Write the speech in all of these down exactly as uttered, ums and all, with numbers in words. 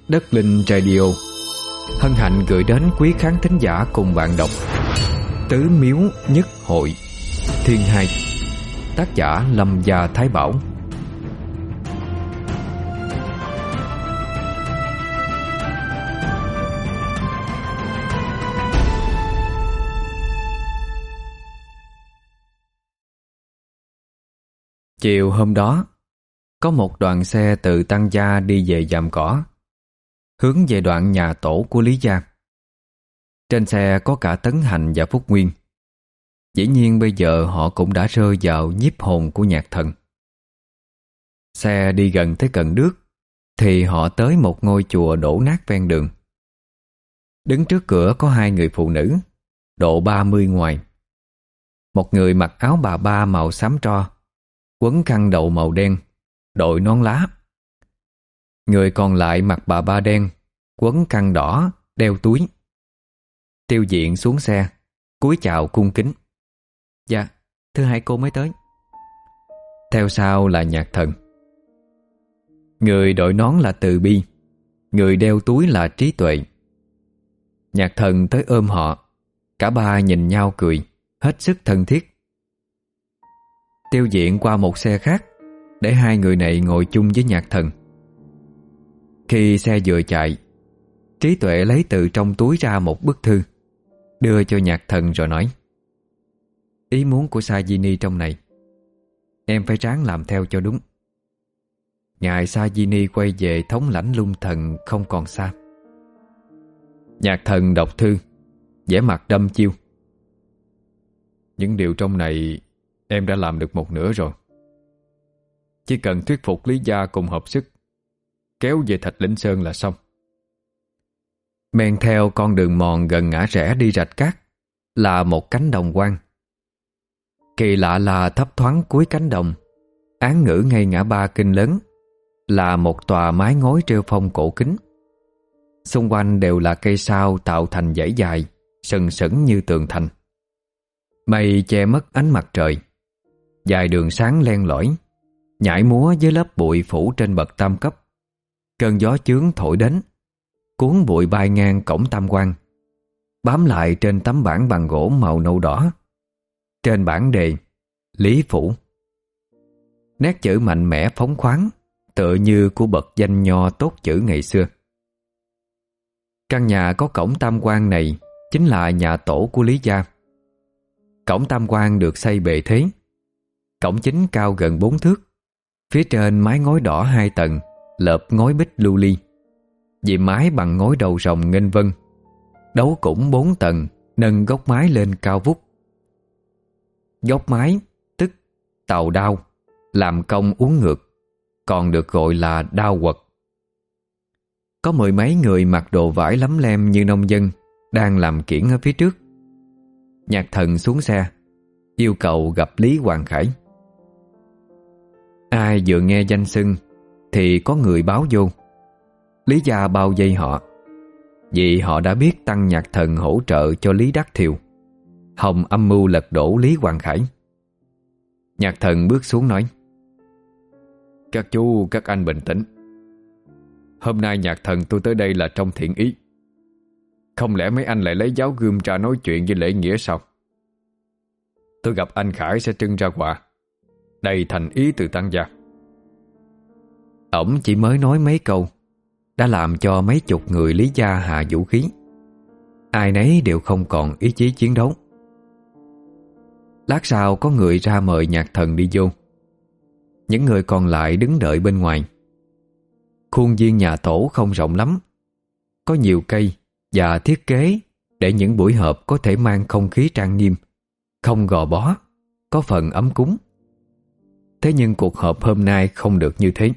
Đất Linh Radio hân hạnh gửi đến quý khán thính giả cùng bạn đọc Tứ Miếu Nhất Hội Thiên Hai, tác giả Lâm Gia Thái Bảo. Chiều hôm đó, có một đoàn xe từ Tăng Gia đi về Dạm Cỏ, hướng về đoạn nhà tổ của Lý gia. Trên xe có cả Tấn Hành và Phúc Nguyên. Dĩ nhiên bây giờ họ cũng đã rơi vào nhiếp hồn của Nhạc Thần. Xe đi gần tới Cần Đước thì họ tới một ngôi chùa đổ nát ven đường. Đứng trước cửa có hai người phụ nữ, độ ba mươi ngoài. Một người mặc áo bà ba màu xám tro, quấn khăn đậu màu đen, đội nón lá. Người còn lại mặc bà ba đen, quấn khăn đỏ, đeo túi. Tiêu Diện xuống xe, cúi chào cung kính. Dạ, thưa hai cô mới tới. Theo sau là Nhạc Thần. Người đội nón là Từ Bi, người đeo túi là Trí Tuệ. Nhạc Thần tới ôm họ, cả ba nhìn nhau cười, hết sức thân thiết. Tiêu Diện qua một xe khác để hai người này ngồi chung với Nhạc Thần. Khi xe vừa chạy, Trí Tuệ lấy từ trong túi ra một bức thư, đưa cho Nhạc Thần rồi nói: Ý muốn của Sajini trong này, em phải ráng làm theo cho đúng. Ngài Sajini quay về thống lãnh Lung Thần không còn xa. Nhạc Thần đọc thư, vẻ mặt đăm chiêu. Những điều trong này em đã làm được một nửa rồi. Chỉ cần thuyết phục Lý gia cùng hợp sức kéo về Thạch Lĩnh Sơn là xong. Men theo con đường mòn gần ngã rẽ đi Rạch Cát là một cánh đồng hoang. Kỳ lạ là thấp thoáng cuối cánh đồng, án ngữ ngay ngã ba kinh lớn, là một tòa mái ngói rêu phong cổ kính. Xung quanh đều là cây sao tạo thành dãy dài, sừng sững như tường thành. Mây che mất ánh mặt trời, dài đường sáng len lỏi, nhảy múa với lớp bụi phủ trên bậc tam cấp. Cơn gió chướng thổi đến, cuốn bụi bay ngang cổng tam quan, bám lại trên tấm bảng bằng gỗ màu nâu đỏ. Trên bảng đề Lý Phủ. Nét chữ mạnh mẽ phóng khoáng, tựa như của bậc danh nho tốt chữ ngày xưa. Căn nhà có cổng tam quan này chính là nhà tổ của Lý gia. Cổng tam quan được xây bề thế. Cổng chính cao gần bốn thước, phía trên mái ngói đỏ hai tầng, lợp ngói bích lưu ly. Dìm mái bằng ngói đầu rồng nghênh vân. Đấu cũng bốn tầng, nâng góc mái lên cao vút. Góc mái, tức tàu đao, làm công uốn ngược, còn được gọi là đao quật. Có mười mấy người mặc đồ vải lấm lem như nông dân đang làm kiển ở phía trước. Nhạc Thần xuống xe, yêu cầu gặp Lý Hoàng Khải. Ai vừa nghe danh xưng thì có người báo vô. Lý gia bao vây họ, vì họ đã biết Tăng Nhạc Thần hỗ trợ cho Lý Đắc Thiều, hòng âm mưu lật đổ Lý Hoàng Khải. Nhạc Thần bước xuống nói: Các chú, các anh bình tĩnh. Hôm nay Nhạc Thần tôi tới đây là trong thiện ý. Không lẽ mấy anh lại lấy giáo gươm ra nói chuyện với lễ nghĩa sao? Tôi gặp anh Khải sẽ trưng ra quà, đầy thành ý từ Tăng gia. Ổng chỉ mới nói mấy câu đã làm cho mấy chục người Lý gia hạ vũ khí. Ai nấy đều không còn ý chí chiến đấu. Lát sau có người ra mời Nhạc Thần đi vô. Những người còn lại đứng đợi bên ngoài. Khuôn viên nhà tổ không rộng lắm, có nhiều cây và thiết kế để những buổi họp có thể mang không khí trang nghiêm, không gò bó, có phần ấm cúng. Thế nhưng cuộc họp hôm nay không được như thế.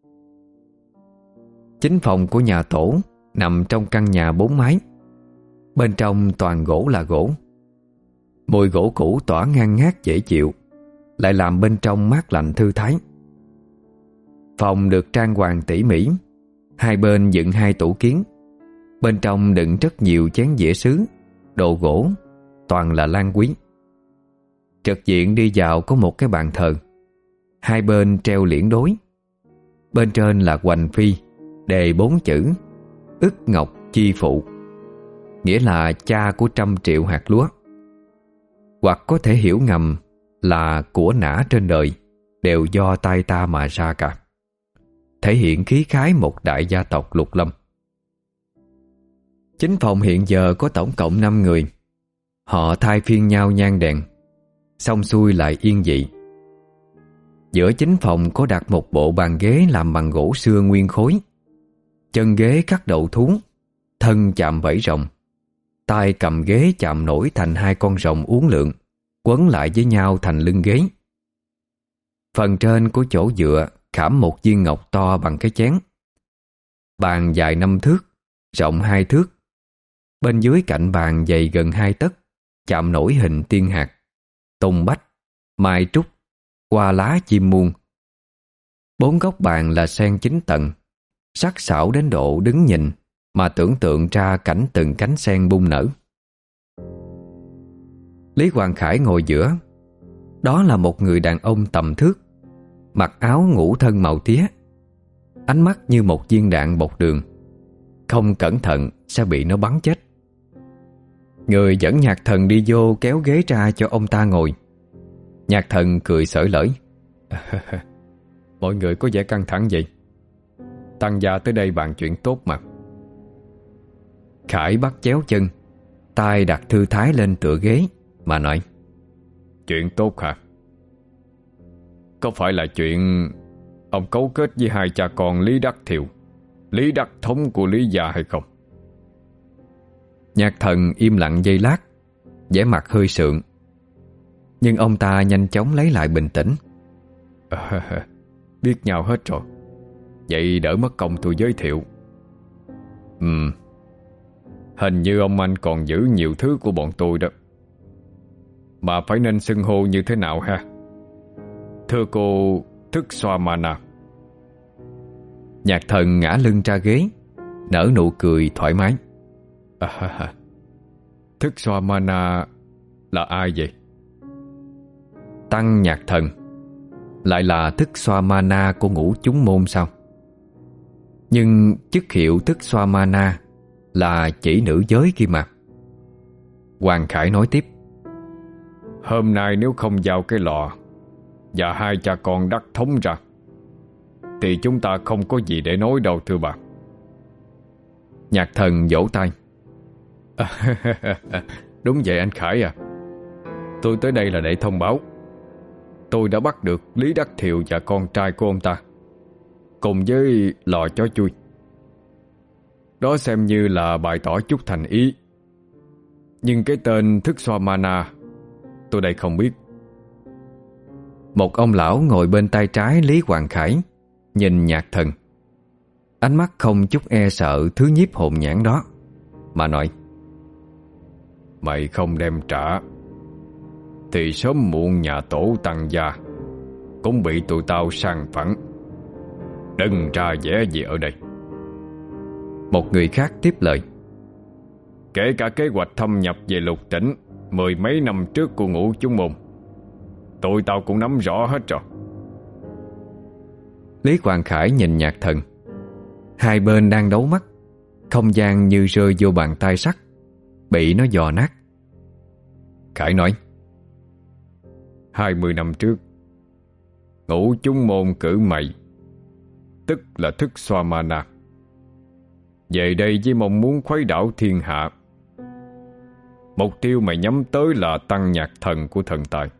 Chính phòng của nhà tổ nằm trong căn nhà bốn mái. Bên trong toàn gỗ là gỗ. Mùi gỗ cũ tỏa ngang ngát dễ chịu, lại làm bên trong mát lạnh thư thái. Phòng được trang hoàng tỉ mỉ. Hai bên dựng hai tủ kiến, bên trong đựng rất nhiều chén dĩa sứ, đồ gỗ, toàn là lan quý. Trực diện đi vào có một cái bàn thờ. Hai bên treo liễn đối. Bên trên là hoành phi, đề bốn chữ ức ngọc chi phụ, nghĩa là cha của trăm triệu hạt lúa, hoặc có thể hiểu ngầm là của nã trên đời đều do tay ta mà ra cả, thể hiện khí khái một đại gia tộc lục lâm. Chính phòng hiện giờ có tổng cộng năm người. Họ thay phiên nhau nhang đèn, xong xuôi lại yên vị. Giữa chính phòng có đặt một bộ bàn ghế làm bằng gỗ sưa nguyên khối. Chân ghế cắt đậu thú, thân chạm vảy rồng, tay cầm ghế chạm nổi thành hai con rồng uốn lượn, quấn lại với nhau thành lưng ghế. Phần trên của chỗ dựa khảm một viên ngọc to bằng cái chén. Bàn dài năm thước, rộng hai thước. Bên dưới cạnh bàn dày gần hai tấc, chạm nổi hình tiên hạt, tùng bách, mai trúc, hoa lá chim muôn. Bốn góc bàn là sen chín tầng, sắc sảo đến độ đứng nhìn mà tưởng tượng ra cảnh từng cánh sen bung nở. Lý Hoàng Khải ngồi giữa. Đó là một người đàn ông tầm thước, mặc áo ngũ thân màu tía, ánh mắt như một viên đạn bọc đường, không cẩn thận sẽ bị nó bắn chết. Người dẫn Nhạc Thần đi vô kéo ghế ra cho ông ta ngồi. Nhạc Thần cười xởi lởi. Mọi người có vẻ căng thẳng vậy. Tăng gia tới đây bàn chuyện tốt mà. Khải bắt chéo chân, tay đặt thư thái lên tựa ghế mà nói: Chuyện tốt hả? Có phải là chuyện ông cấu kết với hai cha con Lý Đắc Thiều, Lý Đắc Thống của Lý gia hay không? Nhạc Thần im lặng giây lát, vẻ mặt hơi sượng. Nhưng ông ta nhanh chóng lấy lại bình tĩnh. À, biết nhau hết rồi. Vậy đỡ mất công tôi giới thiệu. Ừm Hình như ông anh còn giữ nhiều thứ của bọn tôi đó. Mà phải nên xưng hô như thế nào ha? Thưa cô Thức Xoa Mana. Nhạc Thần ngã lưng ra ghế, nở nụ cười thoải mái. À, Thức Xoa Mana là ai vậy? Tăng Nhạc Thần lại là Thức Xoa Mana của Ngũ Chúng Môn sao? Nhưng chức hiệu Thức Xoa Mana là chỉ nữ giới kia mà. Hoàng Khải nói tiếp: Hôm nay nếu không giao cái lọ và hai cha con Đắc Thống ra thì chúng ta không có gì để nói đâu thưa bà. Nhạc Thần vỗ tay. Đúng vậy anh Khải à. Tôi tới đây là để thông báo tôi đã bắt được Lý Đắc Thiều và con trai của ông ta, cùng với lò chó chui. Đó xem như là bày tỏ chút thành ý. Nhưng cái tên Thức Xoa Mana tôi đây không biết. Một ông lão ngồi bên tay trái Lý Hoàng Khải nhìn Nhạc Thần, ánh mắt không chút e sợ thứ nhiếp hồn nhãn đó, mà nói: Mày không đem trả thì sớm muộn nhà tổ Tăng gia cũng bị tụi tao sang phẳng. Đừng ra vẻ gì ở đây. Một người khác tiếp lời: Kể cả kế hoạch thâm nhập về lục tỉnh mười mấy năm trước của Ngũ Chúng Môn, tụi tao cũng nắm rõ hết rồi. Lý Hoàng Khải nhìn Nhạc Thần. Hai bên đang đấu mắt, không gian như rơi vô bàn tay sắt, bị nó dò nát. Khải nói: Hai mươi năm trước, Ngũ Chúng Môn cử mày, tức là Thức Xoa Mana, về đây với mong muốn khuấy đảo thiên hạ. Mục tiêu mày nhắm tới là Tăng Nhạc Thần của thần tài.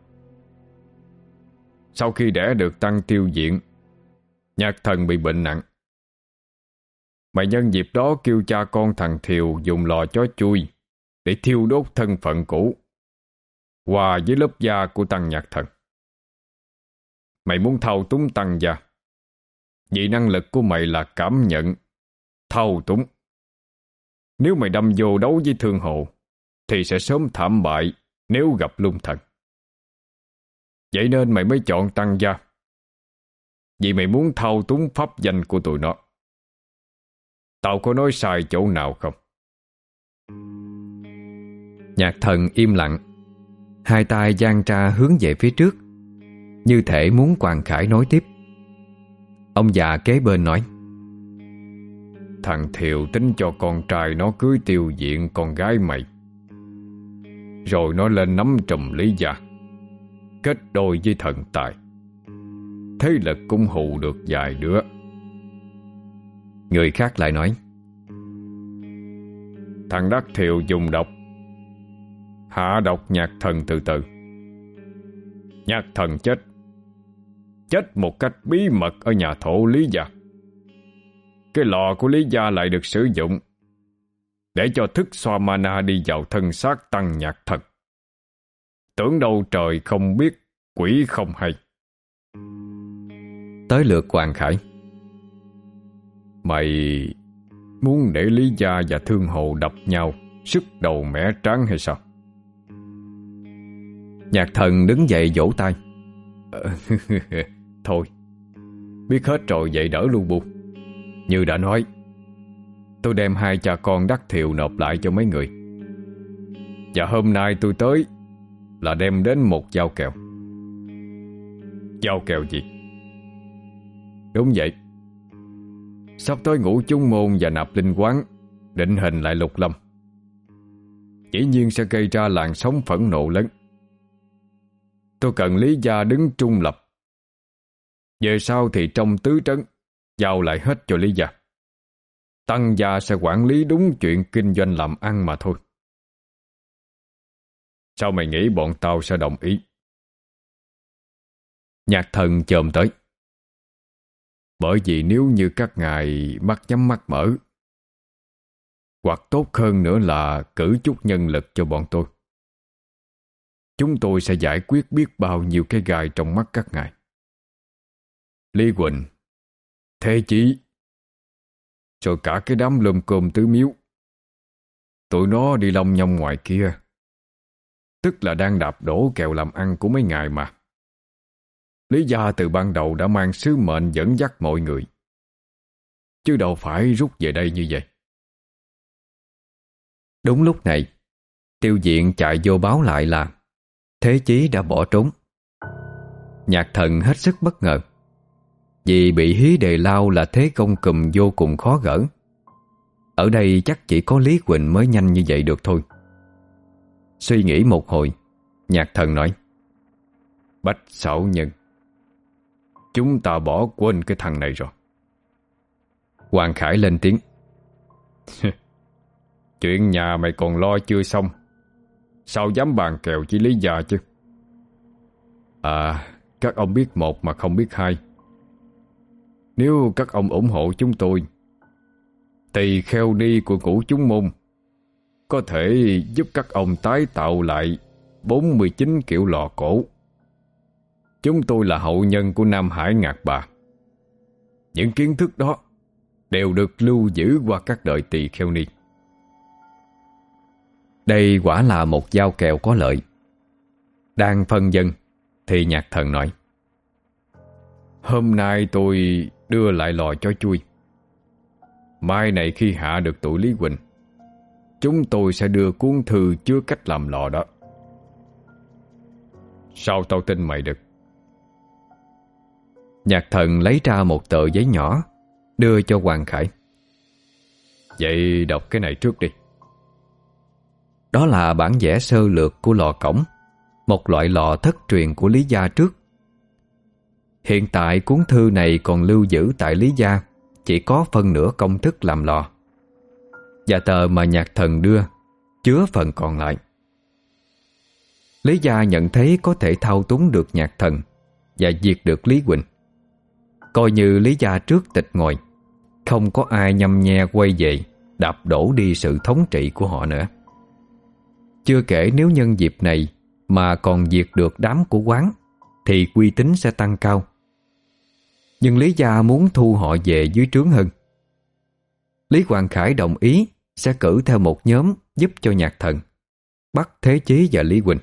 Sau khi đẻ được Tăng tiêu diện, Nhạc Thần bị bệnh nặng. Mày nhân dịp đó kêu cha con thằng Thiều dùng lò chó chui để thiêu đốt thân phận cũ, hòa với lớp da của Tăng Nhạc Thần. Mày muốn thao túng Tăng gia, vì năng lực của mày là cảm nhận, thao túng. Nếu mày đâm vô đấu với Thương Hồ thì sẽ sớm thảm bại nếu gặp Lung Thần. Vậy nên mày mới chọn Tăng gia, vì mày muốn thao túng pháp danh của tụi nó. Tao có nói sai chỗ nào không? Nhạc Thần im lặng, hai tay dang ra hướng về phía trước, như thể muốn Hoàng Khải nói tiếp. Ông già kế bên nói: thằng Thiều tính cho con trai nó cưới Tiêu Diện con gái mày, rồi nó lên nắm trùm Lý gia, kết đôi với thần tài, thế lực cũng hù được vài đứa. Người khác lại nói: Thằng Đắc Thiều dùng độc, hạ độc Nhạc Thần từ từ. Nhạc Thần chết, chết một cách bí mật ở nhà thổ Lý gia. Cái lò của Lý gia lại được sử dụng để cho thức xoa mana đi vào thân xác Tăng Nhạc Thần. Tưởng đâu trời không biết, quỷ không hay. Tới lượt Hoàng Khải. Mày muốn để Lý gia và Thương Hồ đập nhau, sức đầu mẻ trắng hay sao? Nhạc Thần đứng dậy vỗ tay. Thôi, biết hết rồi vậy đỡ lu bu. Như đã nói, tôi đem hai cha con Đắc Thiều nộp lại cho mấy người. Và hôm nay tôi tới là đem đến một giao kèo. Giao kèo gì? Đúng vậy, sắp tới Ngũ Chúng Môn và Nạp Linh Quán định hình lại Lục Lâm, dĩ nhiên sẽ gây ra làn sóng phẫn nộ lớn. Tôi cần Lý gia đứng trung lập. Về sau thì trong tứ trấn giao lại hết cho Lý gia. Tăng gia sẽ quản lý đúng chuyện kinh doanh làm ăn mà thôi. Sao mày nghĩ bọn tao sẽ đồng ý? Nhạc Thần chồm tới. Bởi vì nếu như các ngài mắt nhắm mắt mở, hoặc tốt hơn nữa là cử chút nhân lực cho bọn tôi, chúng tôi sẽ giải quyết biết bao nhiêu cái gai trong mắt các ngài. Lý Quỳnh, Thế Chí, rồi cả cái đám lùm cơm tứ miếu, tụi nó đi long nhong ngoài kia, tức là đang đạp đổ kèo làm ăn của mấy ngài mà. Lý gia từ ban đầu đã mang sứ mệnh dẫn dắt mọi người, chứ đâu phải rút về đây như vậy. Đúng lúc này, Tiêu Diện chạy vô báo lại là Thế Chí đã bỏ trốn. Nhạc Thần hết sức bất ngờ, vì bị hí đề lao là thế công cùm vô cùng khó gỡ. Ở đây chắc chỉ có Lý Quỳnh mới nhanh như vậy được thôi. Suy nghĩ một hồi, Nhạc Thần nói: Bách Xảo Nhân, chúng ta bỏ quên cái thằng này rồi. Hoàng Khải lên tiếng: Chuyện nhà mày còn lo chưa xong, sao dám bàn kèo với Lý gia chứ? À, các ông biết một mà không biết hai. Nếu các ông ủng hộ chúng tôi, tỳ kheo ni của Ngũ Chúng Môn có thể giúp các ông tái tạo lại bốn mươi chín kiểu lò cổ. Chúng tôi là hậu nhân của Nam Hải Ngạc Bà. Những kiến thức đó đều được lưu giữ qua các đời tỳ kheo ni. Đây quả là một giao kèo có lợi. Đang phân dân thì Nhạc Thần nói: Hôm nay tôi đưa lại lò cho chui. Mai này khi hạ được tụi Lý Quỳnh, chúng tôi sẽ đưa cuốn thư chứa cách làm lò đó. Sao tao tin mày được? Nhạc Thần lấy ra một tờ giấy nhỏ, đưa cho Hoàng Khải. Vậy đọc cái này trước đi. Đó là bản vẽ sơ lược của lò cổng, một loại lò thất truyền của Lý gia trước. Hiện tại cuốn thư này còn lưu giữ tại Lý gia chỉ có phân nửa công thức làm lò, và tờ mà Nhạc Thần đưa chứa phần còn lại. Lý gia nhận thấy có thể thao túng được Nhạc Thần và diệt được Lý Quỳnh, coi như Lý gia trước tịch ngồi, không có ai nhăm nhe quay về đạp đổ đi sự thống trị của họ nữa. Chưa kể nếu nhân dịp này mà còn diệt được đám của Quán thì uy tín sẽ tăng cao. Nhưng Lý gia muốn thu họ về dưới trướng hơn. Lý Hoàng Khải đồng ý sẽ cử theo một nhóm giúp cho Nhạc Thần bắt Thế Chí và Lý Quỳnh.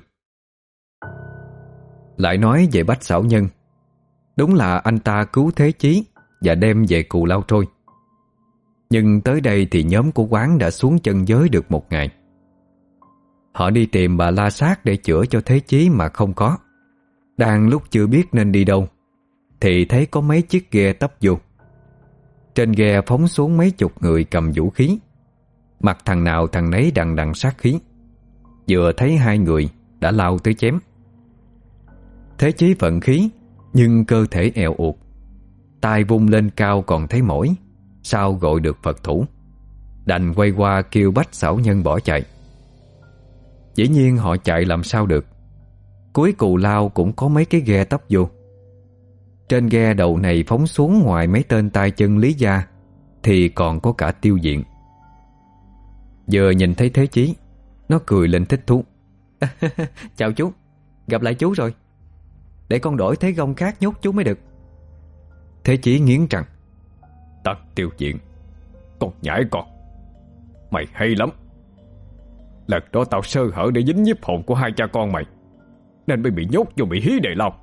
Lại nói về Bách Xảo Nhân, đúng là anh ta cứu Thế Chí và đem về Cù Lao Trôi. Nhưng tới đây thì nhóm của Quán đã xuống chân giới được một ngày. Họ đi tìm bà La Sát để chữa cho Thế Chí mà không có. Đang lúc chưa biết nên đi đâu thì thấy có mấy chiếc ghe tấp vô. Trên ghe phóng xuống mấy chục người cầm vũ khí, mặt thằng nào thằng nấy đằng đằng sát khí. Vừa thấy hai người đã lao tới chém. Thế Chí vận khí, nhưng cơ thể èo uột, tay vung lên cao còn thấy mỏi, sao gọi được Phật thủ. Đành quay qua kêu Bách Xảo Nhân bỏ chạy. Dĩ nhiên họ chạy làm sao được. Cuối cù lao cũng có mấy cái ghe tấp vô. Trên ghe đầu này phóng xuống ngoài mấy tên tay chân Lý gia thì còn có cả Tiêu Diện. Vừa nhìn thấy Thế Chí, nó cười lên thích thú. Chào chú, gặp lại chú rồi. Để con đổi thế gông khác nhốt chú mới được. Thế Chí nghiến răng. Tật Tiêu Diện, con nhãi con, mày hay lắm. Lần đó tao sơ hở để dính nhiếp hồn của hai cha con mày, nên mới bị nhốt vô bị hí đề lao.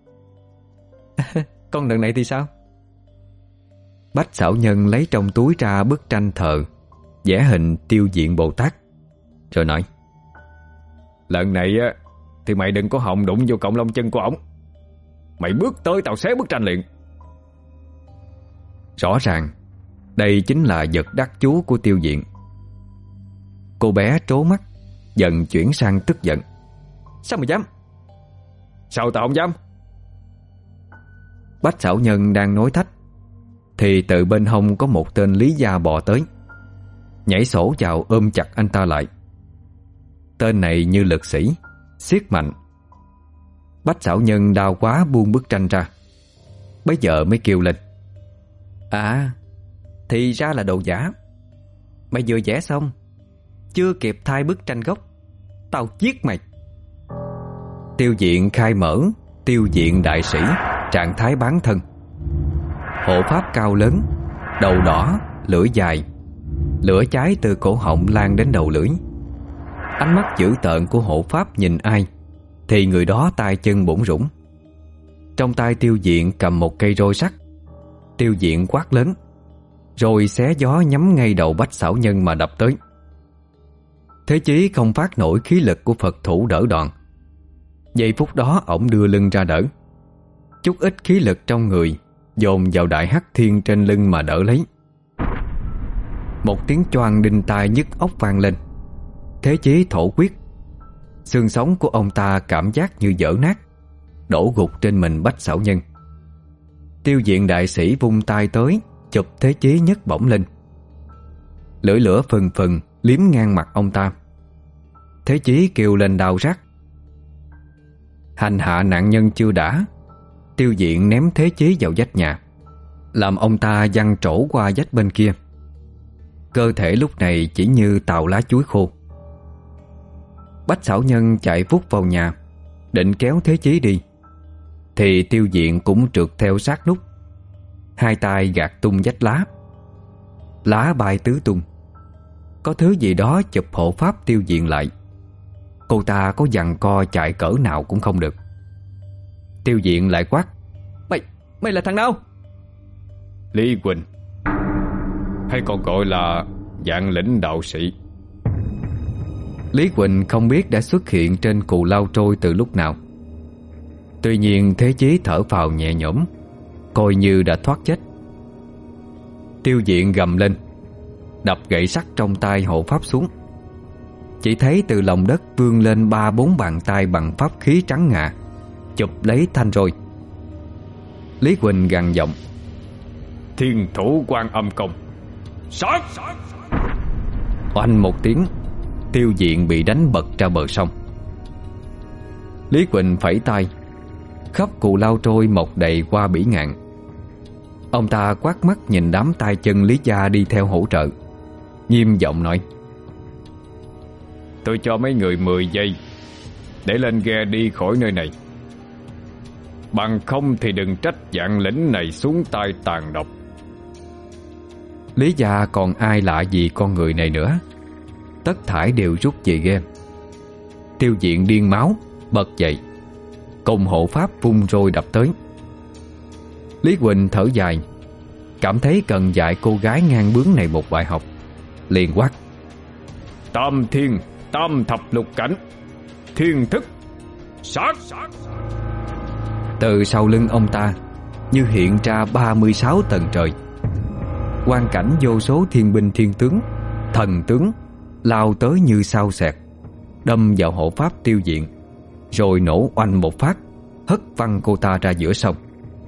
Con lần này thì sao? Bách Xảo Nhân lấy trong túi ra bức tranh thờ vẽ hình Tiêu Diện Bồ Tát, rồi nói: Lần này á thì mày đừng có hòng đụng vô cọng lông chân của ổng. Mày bước tới tao xé bức tranh liền. Rõ ràng đây chính là vật đắc chúa của Tiêu Diện. Cô bé trố mắt, dần chuyển sang tức giận. Sao mày dám? Sao tao không dám? Bách Xảo Nhân đang nói thách thì từ bên hông có một tên Lý gia bò tới, nhảy sổ vào ôm chặt anh ta lại. Tên này như lực sĩ, siết mạnh. Bách Xảo Nhân đau quá buông bức tranh ra, bấy giờ mới kêu lên: À, thì ra là đồ giả. Mày vừa vẽ xong, chưa kịp thay bức tranh gốc, tao giết mày. Tiêu Diện khai mở Tiêu Diện đại sĩ, trạng thái bán thân. Hộ pháp cao lớn, đầu đỏ, lưỡi dài, lửa cháy từ cổ họng lan đến đầu lưỡi. Ánh mắt dữ tợn của hộ pháp nhìn ai thì người đó tay chân bủn rủn. Trong tay Tiêu Diện cầm một cây roi sắt. Tiêu Diện quát lớn, rồi xé gió nhắm ngay đầu Bách Xảo Nhân mà đập tới. Thế Chí không phát nổi khí lực của Phật thủ đỡ đòn. Giây phút đó ổng đưa lưng ra đỡ, chút ít khí lực trong người dồn vào đại hắc thiên trên lưng mà đỡ lấy. Một tiếng choang đinh tai nhức óc vang lên. Thế Chí thổ quyết. Xương sống của ông ta cảm giác như vỡ nát, đổ gục trên mình Bách Xảo Nhân. Tiêu Diện đại sĩ vung tay tới, chụp Thế Chí nhấc bổng lên. Lưỡi lửa phừng phừng liếm ngang mặt ông ta. Thế Chí kêu lên đau rát. Hành hạ nạn nhân chưa đã, Tiêu Diện ném Thế Chí vào vách nhà, làm ông ta văng trổ qua vách bên kia. Cơ thể lúc này chỉ như tàu lá chuối khô. Bách Xảo Nhân chạy vút vào nhà, định kéo Thế Chí đi, thì Tiêu Diện cũng trượt theo sát nút, hai tay gạt tung vách lá. Lá bay tứ tung. Có thứ gì đó chụp hộ pháp Tiêu Diện lại. Cô ta có giằng co chạy cỡ nào cũng không được. Tiêu Diện lại quát: Mày, mày là thằng nào? Lý Quỳnh, hay còn gọi là Vạn Lĩnh đạo sĩ. Lý Quỳnh không biết đã xuất hiện trên cù lao trôi từ lúc nào. Tuy nhiên Thế Chí thở phào nhẹ nhõm, coi như đã thoát chết. Tiêu Diện gầm lên, đập gậy sắt trong tay hộ pháp xuống. Chỉ thấy từ lòng đất vươn lên ba bốn bàn tay bằng pháp khí trắng ngà, chụp lấy thanh roi. Lý Quỳnh gằn giọng: Thiên thủ Quan Âm Công, sát! Oanh một tiếng, Tiêu Diện bị đánh bật ra bờ sông. Lý Quỳnh phẩy tay, khắp cù lao trôi mọc đầy qua bỉ ngạn. Ông ta quát mắt nhìn đám tay chân Lý gia đi theo hỗ trợ, nghiêm giọng nói: Tôi cho mấy người mười giây để lên ghe đi khỏi nơi này, bằng không thì đừng trách Vạn Lĩnh này xuống tay tàn độc. Lý gia còn ai lạ gì con người này nữa, tất thải đều rút về ghe. Tiêu Diện điên máu bật dậy, cùng hộ pháp vung roi đập tới. Lý Quỳnh thở dài, cảm thấy cần dạy cô gái ngang bướng này một bài học, liền quát: Tam thiên tam thập lục cảnh, thiên thức, sát! Từ sau lưng ông ta như hiện ra ba mươi sáu tầng trời. quang cảnh vô số thiên binh thiên tướng, thần tướng lao tới như sao xẹt, đâm vào hộ pháp tiêu diệt, rồi nổ oanh một phát, hất văng cô ta ra giữa sông.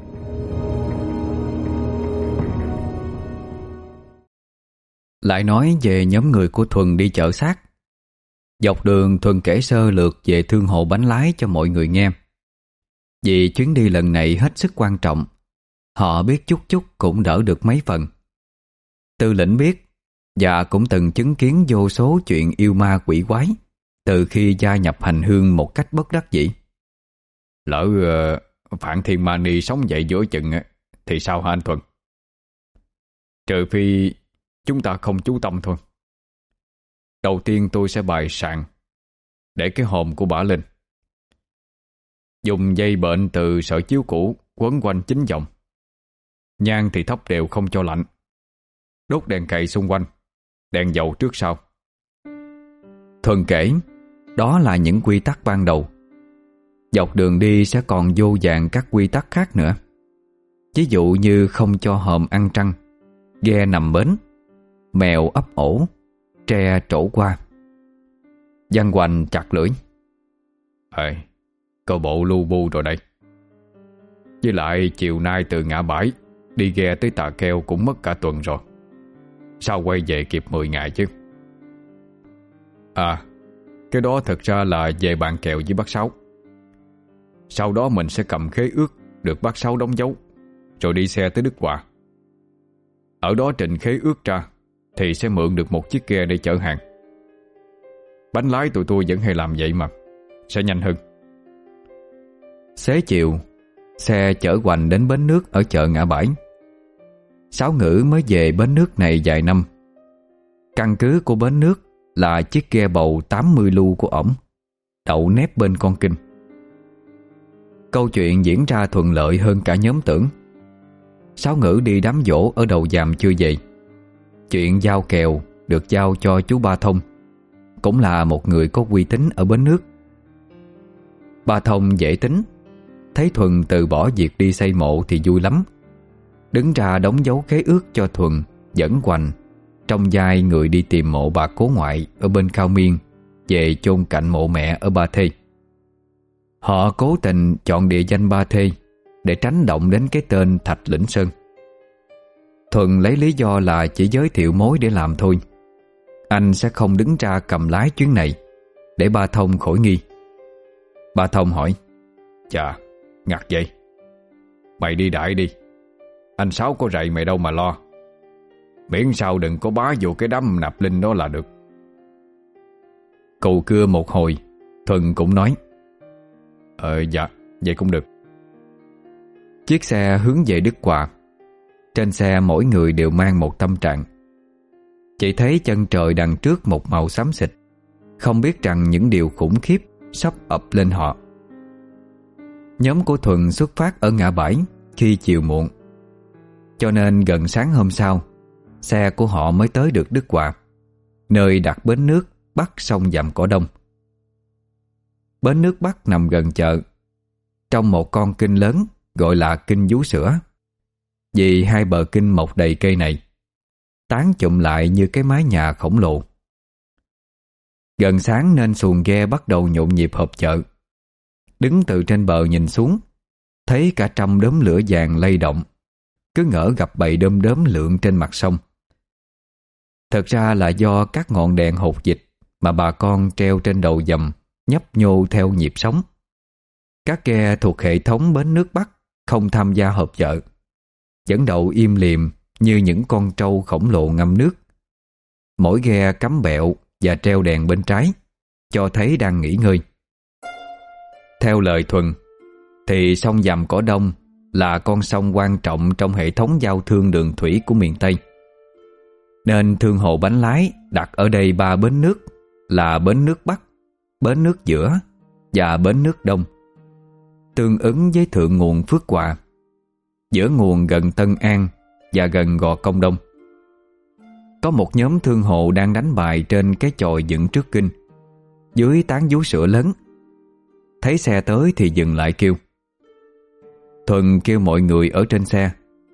Lại nói về nhóm người của Thuần đi chợ xác. Dọc đường Thuần kể sơ lược về thương hộ bánh lái cho mọi người nghe. Vì chuyến đi lần này hết sức quan trọng, họ biết chút chút cũng đỡ được mấy phần. Tư lĩnh biết, và cũng từng chứng kiến vô số chuyện yêu ma quỷ quái từ khi gia nhập hành hương một cách bất đắc dĩ. Lỡ uh, Phạn Thiên Ma Ni sống dậy giữa chừng thì sao hả anh Thuần? Trừ phi chúng ta không chú tâm thôi. Đầu tiên tôi sẽ bày sạn để cái hòm của bả lên. Dùng dây bệnh từ sợi chiếu cũ quấn quanh chín vòng. Nhang thì thắp đều không cho lạnh. Đốt đèn cầy xung quanh, đèn dầu trước sau. Thuần kể, đó là những quy tắc ban đầu. Dọc đường đi sẽ còn vô vàn các quy tắc khác nữa. Ví dụ như không cho hòm ăn trăng, ghe nằm bến, mèo ấp ổ, tre trổ qua. Văn Hoành chặt lưỡi. Ê, coi bộ lu bu rồi đây. Với lại chiều nay từ ngã bãi đi ghe tới Tà Keo cũng mất cả tuần rồi. Sao quay về kịp mười ngày chứ? À, cái đó thật ra là về bàn kèo với bác Sáu. Sau đó mình sẽ cầm khế ước được bác Sáu đóng dấu, rồi đi xe tới Đức Hòa. Ở đó trình khế ước ra thì sẽ mượn được một chiếc ghe để chở hàng. Bánh lái tụi tôi vẫn hay làm vậy mà, sẽ nhanh hơn. Xế chiều, xe chở Hoành đến bến nước ở chợ Ngã Bãi. Sáu Ngữ mới về bến nước này vài năm. Căn cứ của bến nước là chiếc ghe bầu tám mươi lu của ổng, đậu nép bên con kênh. Câu chuyện diễn ra thuận lợi hơn cả nhóm tưởng. Sáu Ngữ đi đám giỗ ở đầu giàm chưa về. Chuyện giao kèo được giao cho chú Ba Thông, cũng là một người có uy tín ở bến nước. Ba Thông dễ tính, thấy Thuần từ bỏ việc đi xây mộ thì vui lắm. Đứng ra đóng dấu khế ước cho Thuần dẫn Hoành trong vai người đi tìm mộ bà cố ngoại ở bên Khao Miên, về chôn cạnh mộ mẹ ở Ba Thê. Họ cố tình chọn địa danh Ba Thê để tránh động đến cái tên Thạch Lĩnh Sơn. Thuần lấy lý do là chỉ giới thiệu mối để làm thôi, anh sẽ không đứng ra cầm lái chuyến này, để Ba Thông khỏi nghi. Ba Thông hỏi: Chà, ngặt vậy. Mày đi đại đi, anh Sáu có rầy mày đâu mà lo. Miễn sao đừng có bá vô cái đám nạp linh đó là được. Cù cưa một hồi, Thuần cũng nói: Ờ dạ, vậy cũng được. Chiếc xe hướng về Đức Hòa. Trên xe mỗi người đều mang một tâm trạng. Chỉ thấy chân trời đằng trước một màu xám xịt, không biết rằng những điều khủng khiếp sắp ập lên họ. Nhóm của Thuần xuất phát ở ngã bãi khi chiều muộn, cho nên gần sáng hôm sau, xe của họ mới tới được Đức Hòa, nơi đặt bến nước bắc sông Vàm Cỏ Đông. Bến nước Bắc nằm gần chợ, trong một con kênh lớn gọi là kênh Vú Sữa. Vì hai bờ kênh mọc đầy cây này, tán chụm lại như cái mái nhà khổng lồ. Gần sáng nên xuồng ghe bắt đầu nhộn nhịp họp chợ. Đứng từ trên bờ nhìn xuống, thấy cả trăm đốm lửa vàng lay động, cứ ngỡ gặp bầy đom đóm lượn trên mặt sông. Thật ra là do các ngọn đèn hột dịch mà bà con treo trên đầu dầm nhấp nhô theo nhịp sóng. Các ghe thuộc hệ thống bến nước Bắc không tham gia họp chợ, vẫn đậu im lìm như những con trâu khổng lồ ngâm nước. Mỗi ghe cắm bẹo và treo đèn bên trái, cho thấy đang nghỉ ngơi. Theo lời Thuần thì sông Vàm Cỏ Đông là con sông quan trọng trong hệ thống giao thương đường thủy của miền Tây, nên thương hộ bánh lái đặt ở đây ba bến nước là bến nước Bắc, bến nước Giữa và bến nước Đông, tương ứng với thượng nguồn Phước Hòa, giữa nguồn gần Tân An và gần Gò Công Đông. Có một nhóm thương hộ đang đánh bài trên cái chòi dựng trước kinh, dưới tán vú sữa lớn. Thấy xe tới thì dừng lại kêu. Thuần kêu mọi người ở trên xe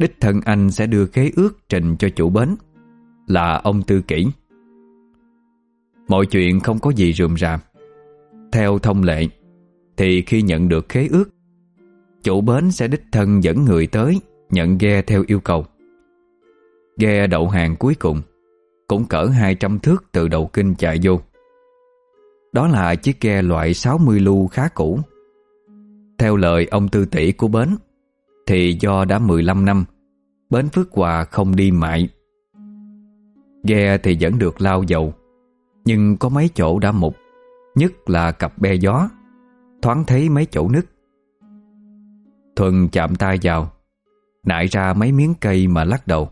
đích thân anh sẽ đưa khế ước trình cho chủ bến, là ông Tư Kỷ. Mọi chuyện không có gì rườm rà. Theo thông lệ thì khi nhận được khế ước, chủ bến sẽ đích thân dẫn người tới nhận ghe theo yêu cầu. Ghe đậu hàng cuối cùng cũng cỡ hai trăm thước từ đầu kênh chạy vô. Đó là chiếc ghe loại sáu mươi lu khá cũ. Theo lời ông Tư Tỷ của bến thì do đã mười lăm năm bến Phước Hòa không đi mại. Ghe thì vẫn được lau dầu, nhưng có mấy chỗ đã mục, nhất là cặp be gió, thoáng thấy mấy chỗ nứt. Thuần chạm tay vào, nại ra mấy miếng cây mà lắc đầu.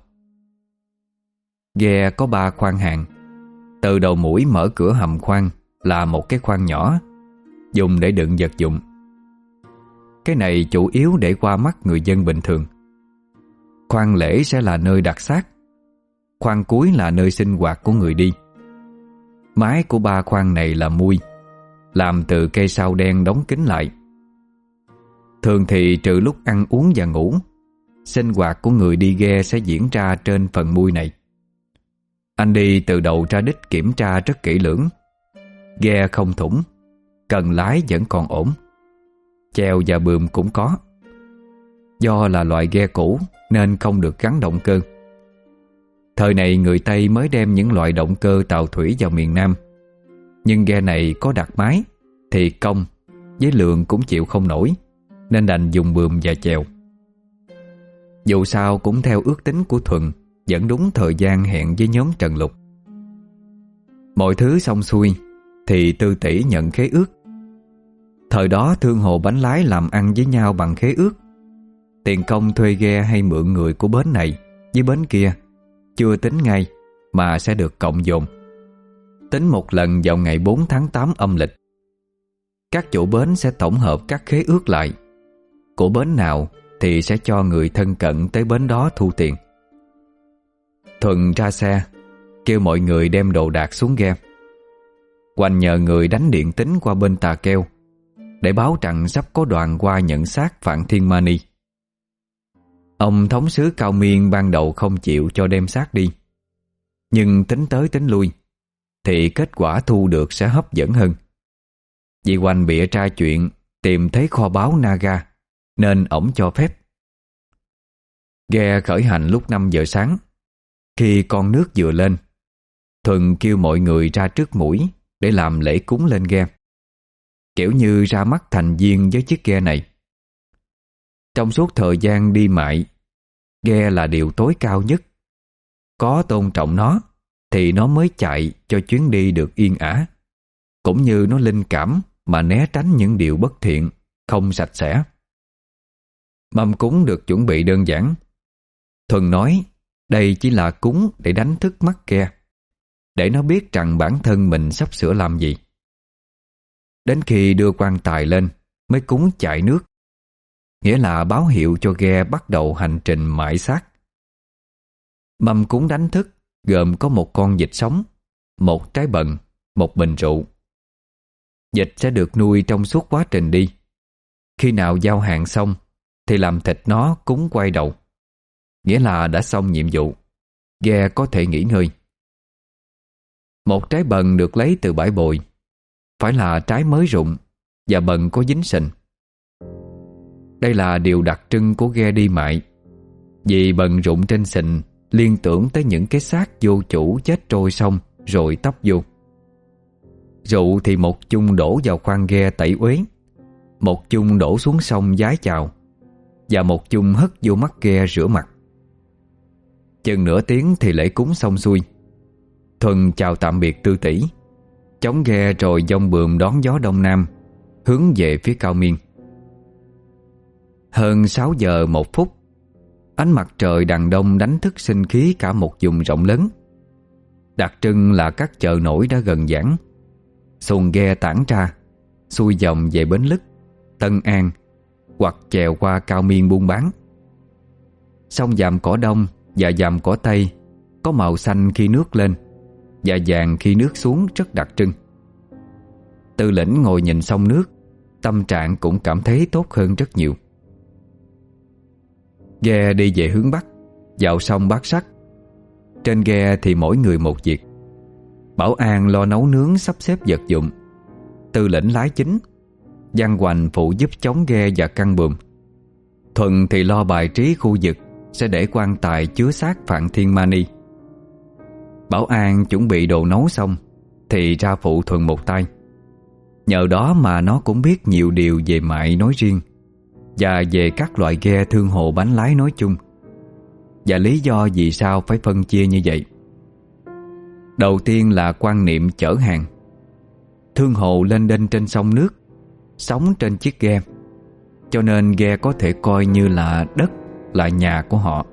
Ghe có ba khoang hàng. Từ đầu mũi mở cửa hầm khoang là một cái khoang nhỏ, dùng để đựng vật dụng. Cái này chủ yếu để qua mắt người dân bình thường. Khoang lễ sẽ là nơi đặt xác. Khoang cuối là nơi sinh hoạt của người đi. Mái của ba khoang này là mui, làm từ cây sao đen đóng kín lại. Thường thì trừ lúc ăn uống và ngủ, sinh hoạt của người đi ghe sẽ diễn ra trên phần mui này. Anh đi từ đầu ra đích kiểm tra rất kỹ lưỡng. Ghe không thủng, cần lái vẫn còn ổn, chèo và bườm cũng có. Do là loại ghe cũ nên không được gắn động cơ. Thời này người Tây mới đem những loại động cơ tàu thủy vào miền Nam, nhưng ghe này có đặt máy thì công với lượng cũng chịu không nổi, nên đành dùng bườm và chèo. Dù sao cũng theo ước tính của Thuần, vẫn đúng thời gian hẹn với nhóm Trần Lục. Mọi thứ xong xuôi thì Tư Tỷ nhận khế ước. Thời đó thương hồ bánh lái làm ăn với nhau bằng khế ước. Tiền công thuê ghe hay mượn người của bến này với bến kia chưa tính ngay, mà sẽ được cộng dồn, tính một lần vào ngày bốn tháng tám âm lịch. Các chủ bến sẽ tổng hợp các khế ước lại. Của bến nào thì sẽ cho người thân cận tới bến đó thu tiền. Thuần ra xe, kêu mọi người đem đồ đạc xuống ghe. Hoành nhờ người đánh điện tín qua bên Tà Keo để báo rằng sắp có đoàn qua nhận xác Phạn Thiên Mani. Ông thống sứ Cao Miên ban đầu không chịu cho đem xác đi, nhưng tính tới tính lui thì kết quả thu được sẽ hấp dẫn hơn. Vì Hoành bịa ra chuyện tìm thấy kho báu Naga nên ổng cho phép. Ghe khởi hành lúc năm giờ sáng. Khi con nước vừa lên, Thuần kêu mọi người ra trước mũi để làm lễ cúng lên ghe, kiểu như ra mắt thành viên với chiếc ghe này. Trong suốt thời gian đi mại, ghe là điều tối cao nhất. Có tôn trọng nó thì nó mới chạy cho chuyến đi được yên ả, cũng như nó linh cảm mà né tránh những điều bất thiện, không sạch sẽ. Mâm cúng được chuẩn bị đơn giản. Thuần nói đây chỉ là cúng để đánh thức mắt ghe, để nó biết rằng bản thân mình sắp sửa làm gì. Đến khi đưa quan tài lên mới cúng chạy nước, nghĩa là báo hiệu cho ghe bắt đầu hành trình mại xác. Mâm cúng đánh thức gồm có một con vịt sống, một trái bần, một bình rượu. Vịt sẽ được nuôi trong suốt quá trình đi. Khi nào giao hàng xong thì làm thịt nó cúng quay đầu, nghĩa là đã xong nhiệm vụ, ghe có thể nghỉ ngơi. Một trái bần được lấy từ bãi bồi, phải là trái mới rụng và bần có dính sình. Đây là điều đặc trưng của ghe đi mại, vì bần rụng trên sình liên tưởng tới những cái xác vô chủ chết trôi xong rồi tấp vô. Rượu thì một chung đổ vào khoang ghe tẩy uế, một chung đổ xuống sông vái chào, và một chung hất vô mắt ghe rửa mặt. Chừng nửa tiếng thì lễ cúng xong xuôi. Thuần chào tạm biệt Tư Tỷ, chống ghe rồi dông bườm đón gió đông nam, hướng về phía Cao Miên. Hơn sáu giờ một phút, ánh mặt trời đằng đông đánh thức sinh khí cả một vùng rộng lớn. Đặc trưng là các chợ nổi đã gần giãn. Xuồng ghe tản ra, xuôi dòng về Bến Lức, Tân An, hoặc chèo qua Cao Miên buôn bán. Sông Dàm Cỏ Đông và Dàm Cỏ Tây có màu xanh khi nước lên và vàng khi nước xuống rất đặc trưng. Tư lĩnh ngồi nhìn sông nước, tâm trạng cũng cảm thấy tốt hơn rất nhiều. Ghe đi về hướng Bắc, vào sông Bát Sắc. Trên ghe thì mỗi người một việc. Bảo An lo nấu nướng, sắp xếp vật dụng. Tư lĩnh lái chính, Văn Hoành phụ giúp chống ghe và căng buồm. Thuần thì lo bài trí khu vực sẽ để quan tài chứa xác Phạn Thiên Mani. Bảo An chuẩn bị đồ nấu xong thì ra phụ Thuần một tay. Nhờ đó mà nó cũng biết nhiều điều về mại nói riêng, và về các loại ghe thương hồ bánh lái nói chung, và lý do vì sao phải phân chia như vậy. Đầu tiên là quan niệm chở hàng. Thương hồ lên đên trên sông nước, sống trên chiếc ghe, cho nên ghe có thể coi như là đất, là nhà của họ.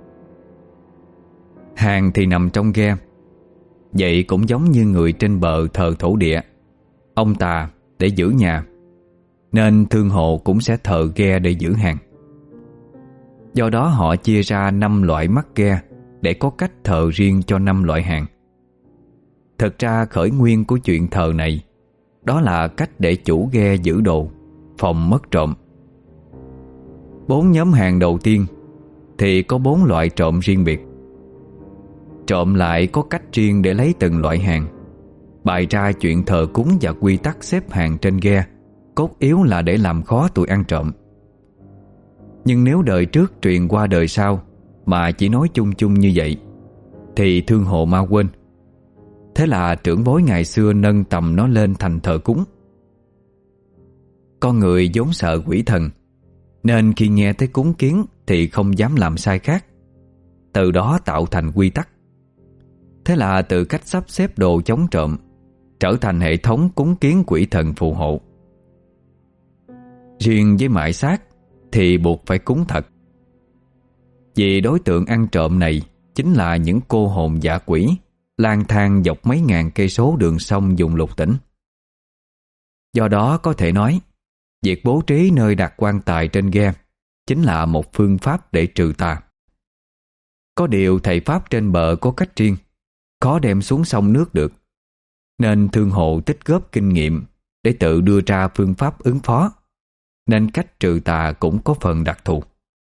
Hàng thì nằm trong ghe. Vậy cũng giống như người trên bờ thờ thổ địa, ông Tà để giữ nhà, nên thương hồ cũng sẽ thờ ghe để giữ hàng. Do đó họ chia ra năm loại mắt ghe để có cách thờ riêng cho năm loại hàng. Thực ra khởi nguyên của chuyện thờ này đó là cách để chủ ghe giữ đồ, phòng mất trộm. Bốn nhóm hàng đầu tiên thì có bốn loại trộm riêng biệt. Trộm lại có cách riêng để lấy từng loại hàng, bày ra chuyện thờ cúng và quy tắc xếp hàng trên ghe, cốt yếu là để làm khó tụi ăn trộm. Nhưng nếu đời trước truyền qua đời sau mà chỉ nói chung chung như vậy thì thương hồ mau quên. Thế là trưởng bối ngày xưa nâng tầm nó lên thành thờ cúng. Con người vốn sợ quỷ thần, nên khi nghe tới cúng kiến thì không dám làm sai khác, từ đó tạo thành quy tắc. Thế là từ cách sắp xếp đồ chống trộm trở thành hệ thống cúng kiến quỷ thần phù hộ. Riêng với mại xác thì buộc phải cúng thật, vì đối tượng ăn trộm này chính là những cô hồn dã quỷ lang thang dọc mấy ngàn cây số đường sông vùng lục tỉnh. Do đó có thể nói, việc bố trí nơi đặt quan tài trên ghe chính là một phương pháp để trừ tà. Có điều thầy pháp trên bờ có cách riêng, khó đem xuống sông nước được, nên thương hộ tích góp kinh nghiệm để tự đưa ra phương pháp ứng phó, nên cách trừ tà cũng có phần đặc thù.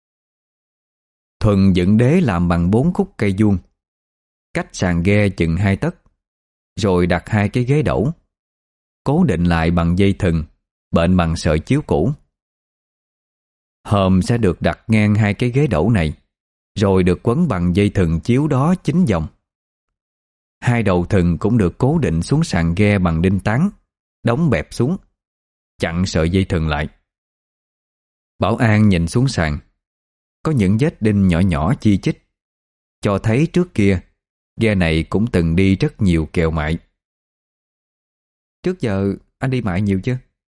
Thuần dựng đế làm bằng bốn khúc cây vuông, cách sàn ghe chừng hai tấc, rồi đặt hai cái ghế đẩu, cố định lại bằng dây thừng, bện bằng sợi chiếu cũ. Hòm sẽ được đặt ngang hai cái ghế đẩu này, rồi được quấn bằng dây thừng chiếu đó chín vòng. Hai đầu thừng cũng được cố định xuống sàn ghe bằng đinh tán, đóng bẹp xuống, chặn sợi dây thừng lại. Bảo An nhìn xuống sàn, có những vết đinh nhỏ nhỏ chi chít, cho thấy trước kia ghe này cũng từng đi rất nhiều kèo mại. Trước giờ anh đi mại nhiều chưa?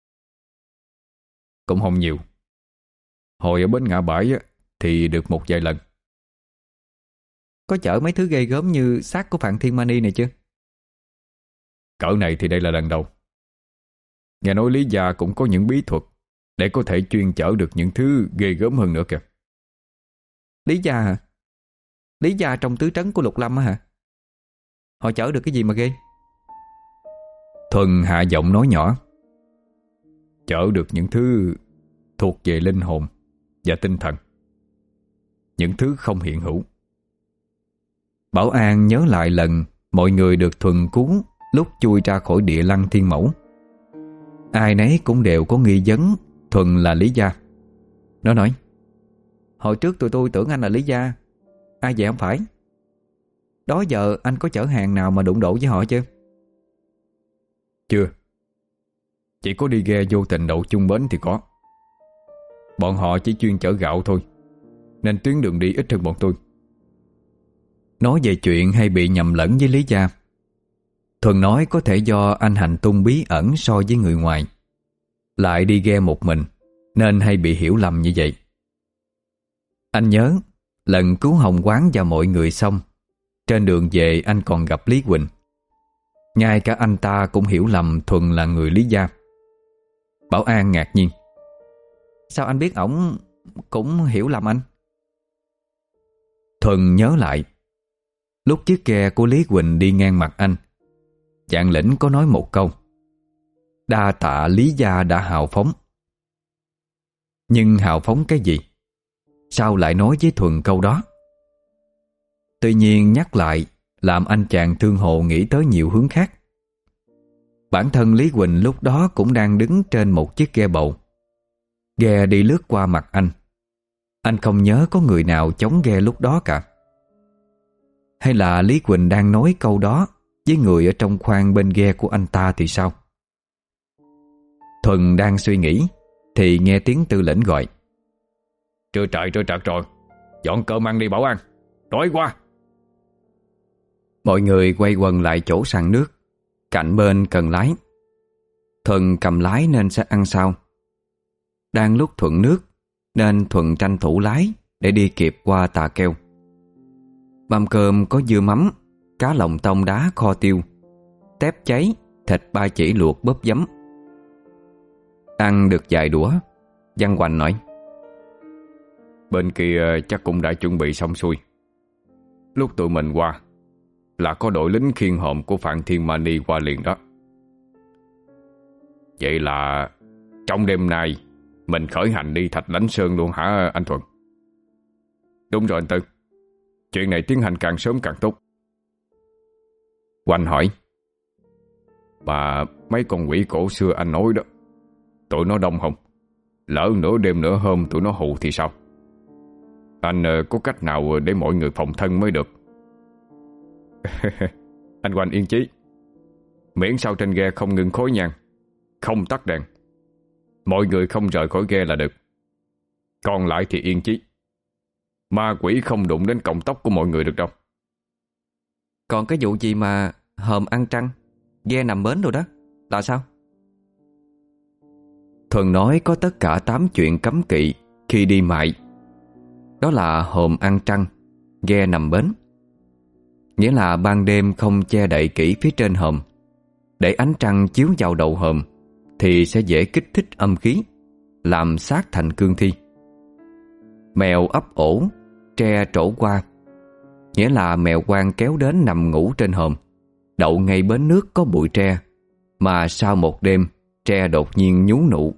Cũng không nhiều. Hồi ở bến Ngã Bãi á, thì được một vài lần. Có chở mấy thứ ghê gớm như xác của Phạn Thiên Mani này chưa? Cỡ này thì đây là lần đầu. Nghe nói Lý Gia cũng có những bí thuật để có thể chuyên chở được những thứ ghê gớm hơn nữa kìa. Lý Gia hả? Lý Gia trong tứ trấn của Lục Lâm á hả? Họ chở được cái gì mà ghê? Thuần hạ giọng nói nhỏ. Chở được những thứ thuộc về linh hồn và tinh thần, những thứ không hiện hữu. Bảo An nhớ lại lần mọi người được Thuần cứu lúc chui ra khỏi địa Lăng Thiên Mẫu. Ai nấy cũng đều có nghi vấn Thuần là Lý Gia. Nó nói: hồi trước tụi tôi tưởng anh là Lý Gia, ai vậy không phải? Đó giờ anh có chở hàng nào mà đụng độ với họ chưa? Chưa. Chỉ có đi ghe vô tình đậu chung bến thì có. Bọn họ chỉ chuyên chở gạo thôi, nên tuyến đường đi ít hơn bọn tôi. Nói về chuyện hay bị nhầm lẫn với Lý Gia, Thuần nói có thể do anh hành tung bí ẩn so với người ngoài, lại đi ghe một mình, nên hay bị hiểu lầm như vậy. Anh nhớ lần cứu Hồng Quán và mọi người xong, trên đường về anh còn gặp Lý Quỳnh. Ngay cả anh ta cũng hiểu lầm Thuần là người Lý Gia. Bảo An ngạc nhiên: sao anh biết ổng cũng hiểu lầm anh? Thuần nhớ lại, lúc chiếc ghe của Lý Quỳnh đi ngang mặt anh, Vạn Lĩnh có nói một câu: đa tạ Lý Gia đã hào phóng. Nhưng hào phóng cái gì? sao lại nói với Thuần câu đó? Tuy nhiên nhắc lại làm anh chàng thương hồ nghĩ tới nhiều hướng khác. Bản thân Lý Quỳnh lúc đó cũng đang đứng trên một chiếc ghe bầu. Ghe đi lướt qua mặt anh. Anh không nhớ có người nào chống ghe lúc đó cả. Hay là Lý Quỳnh đang nói câu đó với người ở trong khoang bên ghe của anh ta thì sao? Thuần đang suy nghĩ thì nghe tiếng Tư lĩnh gọi: Trưa trời trưa trật rồi, dọn cơm ăn đi Bảo An, đói quá. Mọi người quay quần lại chỗ sàn nước cạnh bên cần lái. Thuần cầm lái nên sẽ ăn sau. Đang lúc thuận nước nên Thuần tranh thủ lái để đi kịp qua Tà Keo. Mâm cơm có dưa mắm, cá lòng tông đá kho tiêu, tép cháy, thịt ba chỉ luộc bóp giấm. Ăn được vài đũa, Văn Hoành nói: Bên kia chắc cũng đã chuẩn bị xong xuôi. Lúc tụi mình qua là có đội lính khiêng hòm của Phạn Thiên Mani qua liền đó. Vậy là trong đêm nay mình khởi hành đi Thạch Lãnh Sơn luôn hả anh Thuận? Đúng rồi anh Tư, chuyện này tiến hành càng sớm càng tốt. Hoành hỏi: Mà mấy con quỷ cổ xưa anh nói đó, tụi nó đông không? Lỡ nửa đêm nửa hôm tụi nó hù thì sao? Anh có cách nào để mọi người phòng thân mới được? Anh Hoành yên chí, miễn sao trên ghe không ngừng khói nhang, không tắt đèn, mọi người không rời khỏi ghe là được. Còn lại thì yên chí, ma quỷ không đụng đến cọng tóc của mọi người được đâu. Còn cái vụ gì mà hòm ăn trăng, ghe nằm bến rồi đó, là sao? Thuần nói có tất cả tám chuyện cấm kỵ khi đi mại. Đó là hòm ăn trăng, ghe nằm bến. Nghĩa là ban đêm không che đậy kỹ phía trên hòm, để ánh trăng chiếu vào đầu hòm thì sẽ dễ kích thích âm khí, làm xác thành cương thi. Mèo ấp ổ, tre trổ qua, nghĩa là mèo quan kéo đến nằm ngủ trên hòm, đậu ngay bến nước có bụi tre, mà sau một đêm tre đột nhiên nhú nụ.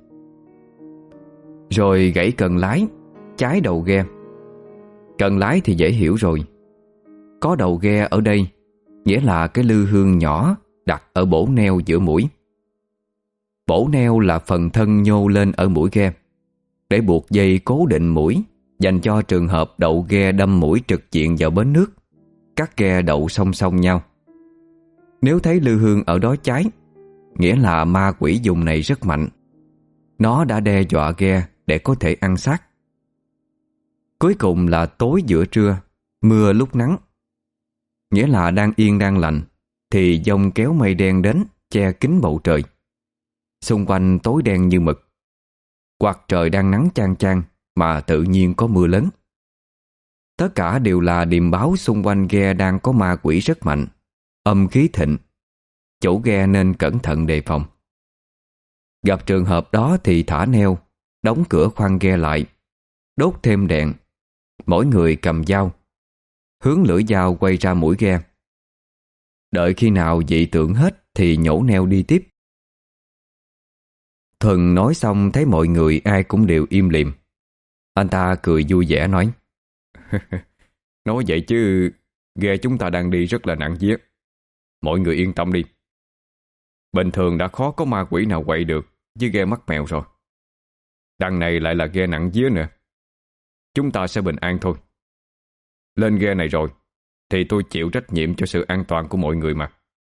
Rồi gãy cần lái, cháy đầu ghe. Cần lái thì dễ hiểu rồi. Có đầu ghe ở đây nghĩa là cái lư hương nhỏ đặt ở bổ neo giữa mũi. Bổ neo là phần thân nhô lên ở mũi ghe, để buộc dây cố định mũi, dành cho trường hợp đậu ghe đâm mũi trực diện vào bến nước, các ghe đậu song song nhau. Nếu thấy lư hương ở đó cháy, nghĩa là ma quỷ dùng này rất mạnh. Nó đã đe dọa ghe để có thể ăn xác. Cuối cùng là tối giữa trưa, mưa lúc nắng. Nghĩa là đang yên đang lành thì giông kéo mây đen đến che kín bầu trời. Xung quanh tối đen như mực, hoặc trời đang nắng chang chang mà tự nhiên có mưa lớn. Tất cả đều là điềm báo xung quanh ghe đang có ma quỷ rất mạnh, âm khí thịnh. Chủ ghe nên cẩn thận đề phòng. Gặp trường hợp đó thì thả neo, đóng cửa khoang ghe lại, đốt thêm đèn, mỗi người cầm dao, hướng lưỡi dao quay ra mũi ghe. Đợi khi nào dị tượng hết thì nhổ neo đi tiếp. Thuần nói xong thấy mọi người ai cũng đều im lìm. Anh ta cười vui vẻ nói: Nói vậy chứ ghe chúng ta đang đi rất là nặng vía. Mọi người yên tâm đi. Bình thường đã khó có ma quỷ nào quậy được với ghe mắc mèo rồi. Đằng này lại là ghe nặng vía nữa. Chúng ta sẽ bình an thôi. Lên ghe này rồi thì tôi chịu trách nhiệm cho sự an toàn của mọi người mà.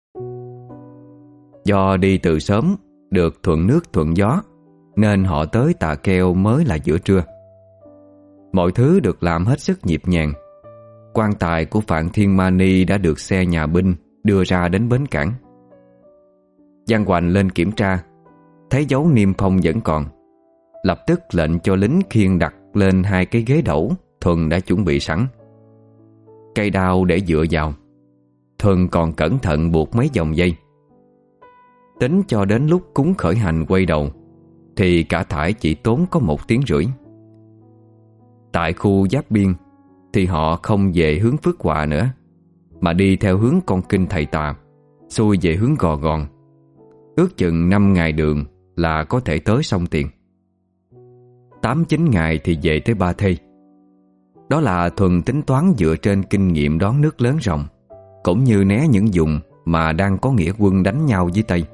Do đi từ sớm, được thuận nước thuận gió, nên họ tới Tà Keo mới là giữa trưa. Mọi thứ được làm hết sức nhịp nhàng. Quan tài của Phạn Thiên Mani đã được xe nhà binh đưa ra đến bến cảng. Văn Hoành lên kiểm tra, thấy dấu niêm phong vẫn còn, lập tức lệnh cho lính khiêng đặt lên hai cái ghế đẩu Thuần đã chuẩn bị sẵn. Cây đao để dựa vào. Thuần còn cẩn thận buộc mấy vòng dây. Tính cho đến lúc cúng khởi hành quay đầu thì cả thải chỉ tốn có một tiếng rưỡi. Tại khu giáp biên thì họ không về hướng Phước Hòa nữa, mà đi theo hướng con kinh Thầy Tà, xuôi về hướng Gò Gòn. Ước chừng năm ngày đường là có thể tới sông Tiền. Tám chín ngày thì về tới Ba Thê. Đó là Thuần tính toán dựa trên kinh nghiệm đón nước lớn rộng, cũng như né những vùng mà đang có nghĩa quân đánh nhau với Tây.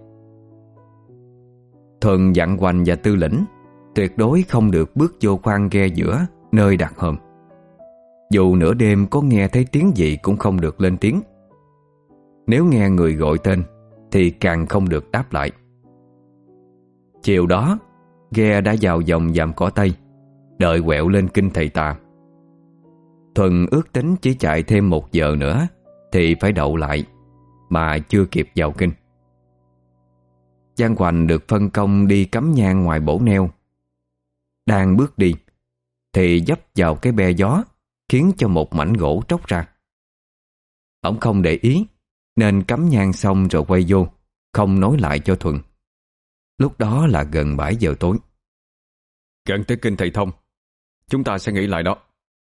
Thuần dặn Hoành và Tư Lĩnh tuyệt đối không được bước vô khoang ghe giữa nơi đặt hòm. Dù nửa đêm có nghe thấy tiếng gì cũng không được lên tiếng. Nếu nghe người gọi tên thì càng không được đáp lại. Chiều đó, ghe đã vào vòng Dạm Cỏ Tây, đợi quẹo lên kinh Thầy Tà. Thuần ước tính chỉ chạy thêm một giờ nữa thì phải đậu lại, mà chưa kịp vào kinh. Giang Hoành được phân công đi cắm nhang ngoài bổ neo. Đang bước đi thì dấp vào cái be gió, khiến cho một mảnh gỗ tróc ra. Ông không để ý nên cắm nhang xong rồi quay vô, không nói lại cho Thuần. Lúc đó là gần bảy giờ tối. Gần tới kinh Thầy Thông, chúng ta sẽ nghỉ lại đó.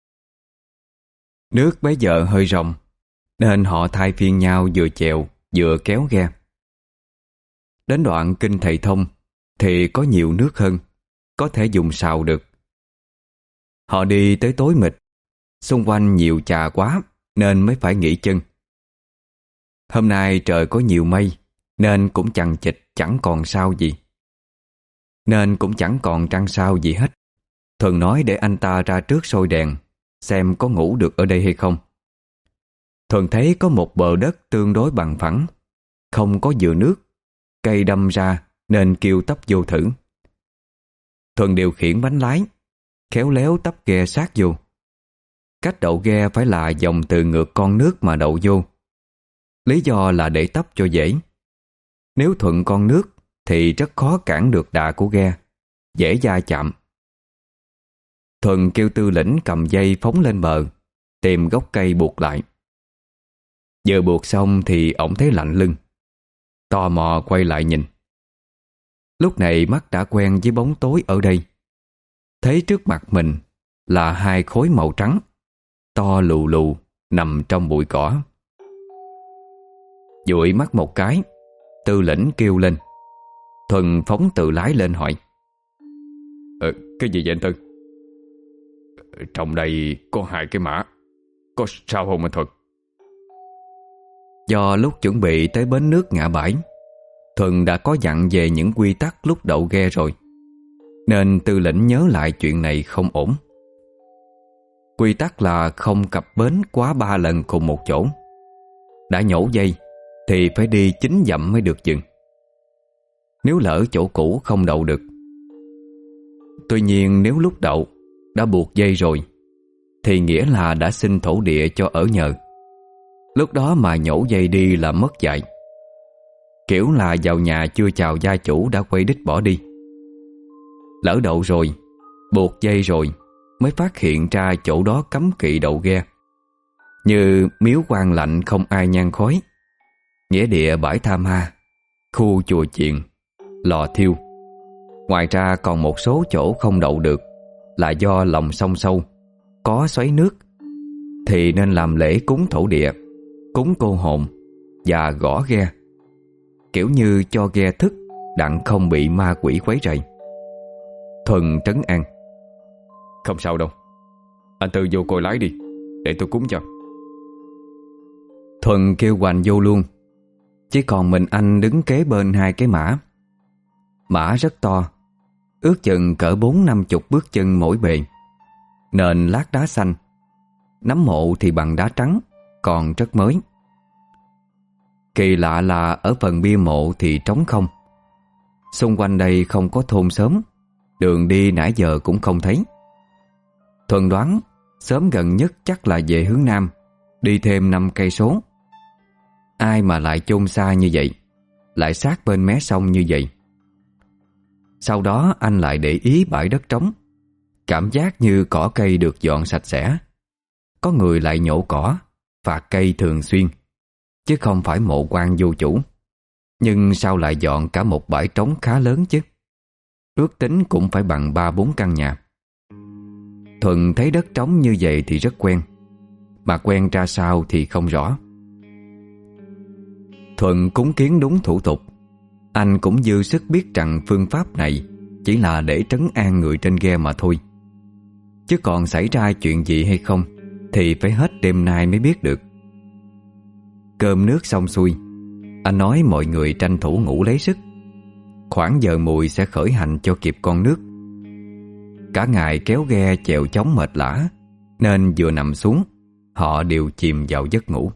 Nước bấy giờ hơi rộng, nên họ thay phiên nhau vừa chèo vừa kéo ghe. Đến đoạn kinh Thầy Thông thì có nhiều nước hơn, có thể dùng sào được. Họ đi tới tối mịt, xung quanh nhiều trà quá nên mới phải nghỉ chân. Hôm nay trời có nhiều mây nên cũng chằng chịt chẳng còn sao gì. Nên cũng chẳng còn trăng sao gì hết. Thuần nói để anh ta ra trước soi đèn, xem có ngủ được ở đây hay không. Thuần thấy có một bờ đất tương đối bằng phẳng, không có dừa nước, cây đâm ra nên kêu tấp vô thử. Thuần điều khiển bánh lái, khéo léo tấp ghe sát vô. Cách đậu ghe phải là dòng từ ngược con nước mà đậu vô. Lý do là để tấp cho dễ. Nếu thuận con nước thì rất khó cản được đà của ghe, dễ va chạm. Thuần kêu Tư Lĩnh cầm dây phóng lên bờ, tìm gốc cây buộc lại. Vừa buộc xong thì ổng thấy lạnh lưng, tò mò quay lại nhìn. Lúc này mắt đã quen với bóng tối ở đây. Thấy trước mặt mình là hai khối màu trắng, to lù lù, nằm trong bụi cỏ. Dụi mắt một cái, Tư Lĩnh kêu lên. Thuần phóng tự lái lên hỏi: Ờ, cái gì vậy anh Tư? Trong đây có hai cái mã, có sao không anh Thuần? Do lúc chuẩn bị tới bến nước Ngã Bãi, Thuần đã có dặn về những quy tắc lúc đậu ghe rồi, nên Tư Lĩnh nhớ lại chuyện này không ổn. Quy tắc là không cập bến quá ba lần cùng một chỗ. Đã nhổ dây thì phải đi chín dặm mới được dừng. Nếu lỡ chỗ cũ không đậu được. Tuy nhiên nếu lúc đậu đã buộc dây rồi thì nghĩa là đã xin thổ địa cho ở nhờ. Lúc đó mà nhổ dây đi là mất dạy. Kiểu là vào nhà chưa chào gia chủ đã quay đích bỏ đi. Lỡ đậu rồi, buộc dây rồi mới phát hiện ra chỗ đó cấm kỵ đậu ghe, như miếu quan lạnh không ai nhang khói, nghĩa địa bãi Tha Ma, khu chùa chiền, lò thiêu. Ngoài ra còn một số chỗ không đậu được là do lòng sông sâu, có xoáy nước, thì nên làm lễ cúng thổ địa, cúng cô hồn và gõ ghe, kiểu như cho ghe thức đặng không bị ma quỷ quấy rầy. Thuần trấn an: Không sao đâu, anh Tư vô coi lái đi, để tôi cúng cho. Thuần kêu Hoành vô luôn. Chỉ còn mình anh đứng kế bên hai cái mã. Mã rất to, ước chừng cỡ bốn năm chục bước chân mỗi bề, nền lát đá xanh, nắm mộ thì bằng đá trắng, còn rất mới. Kỳ lạ là ở phần bia mộ thì trống không. Xung quanh đây không có thôn xóm, đường đi nãy giờ cũng không thấy. Thuần đoán xóm gần nhất chắc là về hướng nam, đi thêm năm cây số. Ai mà lại chôn xa như vậy, lại sát bên mé sông như vậy. Sau đó anh lại để ý bãi đất trống, cảm giác như cỏ cây được dọn sạch sẽ. Có người lại nhổ cỏ, phạt cây thường xuyên, chứ không phải mộ quan vô chủ. Nhưng sao lại dọn cả một bãi trống khá lớn chứ? Ước tính cũng phải bằng ba bốn căn nhà. Thuần thấy đất trống như vậy thì rất quen, mà quen ra sao thì không rõ. Thuần cúng kiến đúng thủ tục. Anh cũng dư sức biết rằng phương pháp này chỉ là để trấn an người trên ghe mà thôi. chứ còn xảy ra chuyện gì hay không thì phải hết đêm nay mới biết được. Cơm nước xong xuôi, anh nói mọi người tranh thủ ngủ lấy sức. Khoảng giờ mùi sẽ khởi hành cho kịp con nước. Cả ngày kéo ghe chèo chóng mệt lả, nên vừa nằm xuống, họ đều chìm vào giấc ngủ.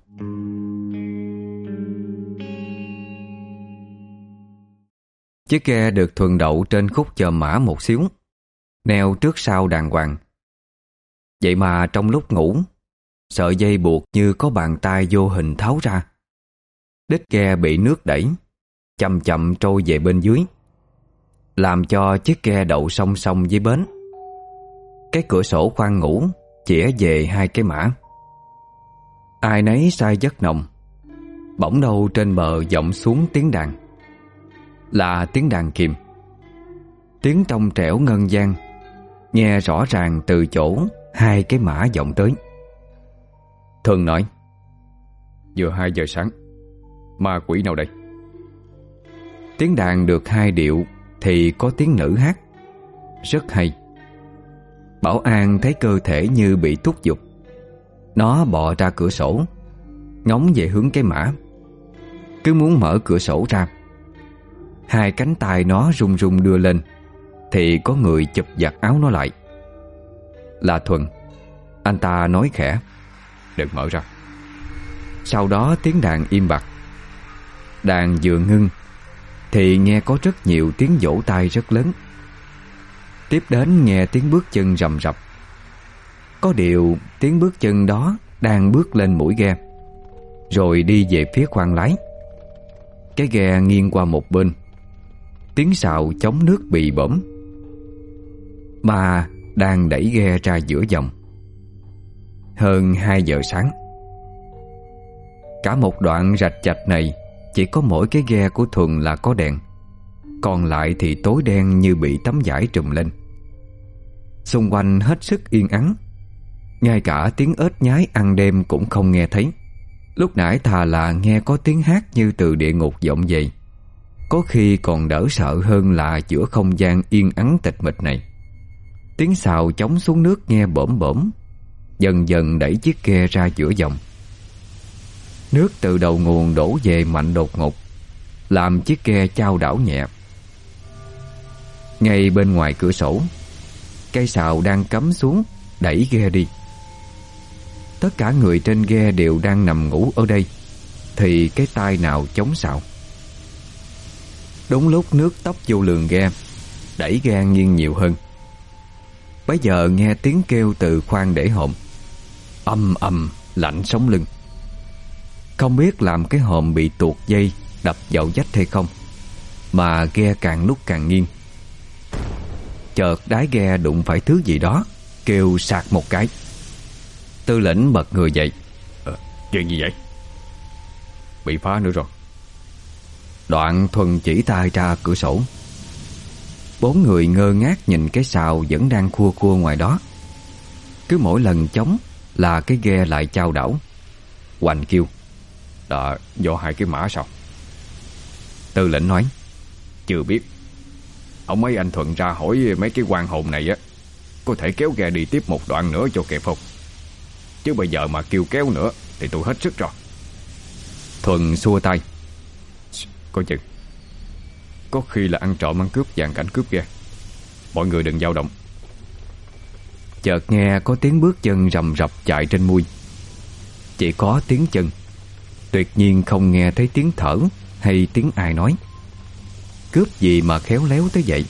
Chiếc ghe được Thuần đậu trên khúc chòm mã một xíu, neo trước sau đàng hoàng. Vậy mà trong lúc ngủ, sợi dây buộc như có bàn tay vô hình tháo ra. Đít ghe bị nước đẩy, chậm chậm trôi về bên dưới, làm cho chiếc ghe đậu song song với bến. Cái cửa sổ khoang ngủ chĩa về hai cái mã. Ai nấy say giấc nồng. Bỗng đâu trên bờ vọng xuống tiếng đàn. Là tiếng đàn kìm. Tiếng trong trẻo ngân vang, nghe rõ ràng từ chỗ hai cái mã vọng tới. Thuần nói: Vừa hai giờ sáng, ma quỷ nào đây? Tiếng đàn được hai điệu thì có tiếng nữ hát, rất hay. Bảo An thấy cơ thể như bị thúc giục. Nó bò ra cửa sổ, ngóng về hướng cái mã, cứ muốn mở cửa sổ ra. Hai cánh tay nó run run đưa lên, thì có người chụp giặt áo nó lại. Là Thuần. Anh ta nói khẽ: Đừng mở ra. Sau đó tiếng đàn im bặt. Đàn vừa ngưng thì nghe có rất nhiều tiếng vỗ tay rất lớn. Tiếp đến nghe tiếng bước chân rầm rập. Có điều tiếng bước chân đó đang bước lên mũi ghe, rồi đi về phía khoang lái. Cái ghe nghiêng qua một bên. Tiếng sào chống nước bị bõm. Mà đang đẩy ghe ra giữa dòng. Hơn hai giờ sáng. Cả một đoạn rạch chạch này chỉ có mỗi cái ghe của Thuần là có đèn, còn lại thì tối đen như bị tấm vải trùm lên. Xung quanh hết sức yên ắng. Ngay cả tiếng ếch nhái ăn đêm cũng không nghe thấy. Lúc nãy thà là nghe có tiếng hát như từ địa ngục vọng về, có khi còn đỡ sợ hơn là giữa không gian yên ắng tịch mịch này. Tiếng sào chống xuống nước nghe bõm bõm, dần dần đẩy chiếc ghe ra giữa dòng. Nước từ đầu nguồn đổ về mạnh đột ngột, làm chiếc ghe chao đảo nhẹ. Ngay bên ngoài cửa sổ, cây sào đang cắm xuống đẩy ghe đi. Tất cả người trên ghe đều đang nằm ngủ ở đây, thì cái tay nào chống sào. Đúng lúc nước tấp vô lường ghe, đẩy ghe nghiêng nhiều hơn. Bấy giờ nghe tiếng kêu từ khoang để hòm, âm ầm lạnh sống lưng. Không biết làm cái hòm bị tuột dây đập vào vách hay không, mà ghe càng lúc càng nghiêng. Chợt đáy ghe đụng phải thứ gì đó, kêu sạc một cái. Tư lĩnh bật người dậy. Ờ, chuyện gì vậy? Bị phá nữa rồi. Đoạn Thuần chỉ tay ra cửa sổ. Bốn người ngơ ngác nhìn cái sào vẫn đang khua khua ngoài đó. Cứ mỗi lần chống là cái ghe lại chao đảo. Hoành kêu: Đã do hai cái mã sao? Tư lĩnh nói: Chưa biết. Ông mấy anh Thuận ra hỏi mấy cái quan hồn này á, có thể kéo ghe đi tiếp một đoạn nữa cho kịp không? Chứ bây giờ mà kêu kéo nữa thì tôi hết sức rồi. Thuần xua tay: Có chừng. Có khi là ăn trộm ăn cướp dàn cảnh cướp ghe. Mọi người đừng dao động. Chợt nghe có tiếng bước chân rầm rập chạy trên mui. Chỉ có tiếng chân, tuyệt nhiên không nghe thấy tiếng thở hay tiếng ai nói. Cướp gì mà khéo léo tới vậy?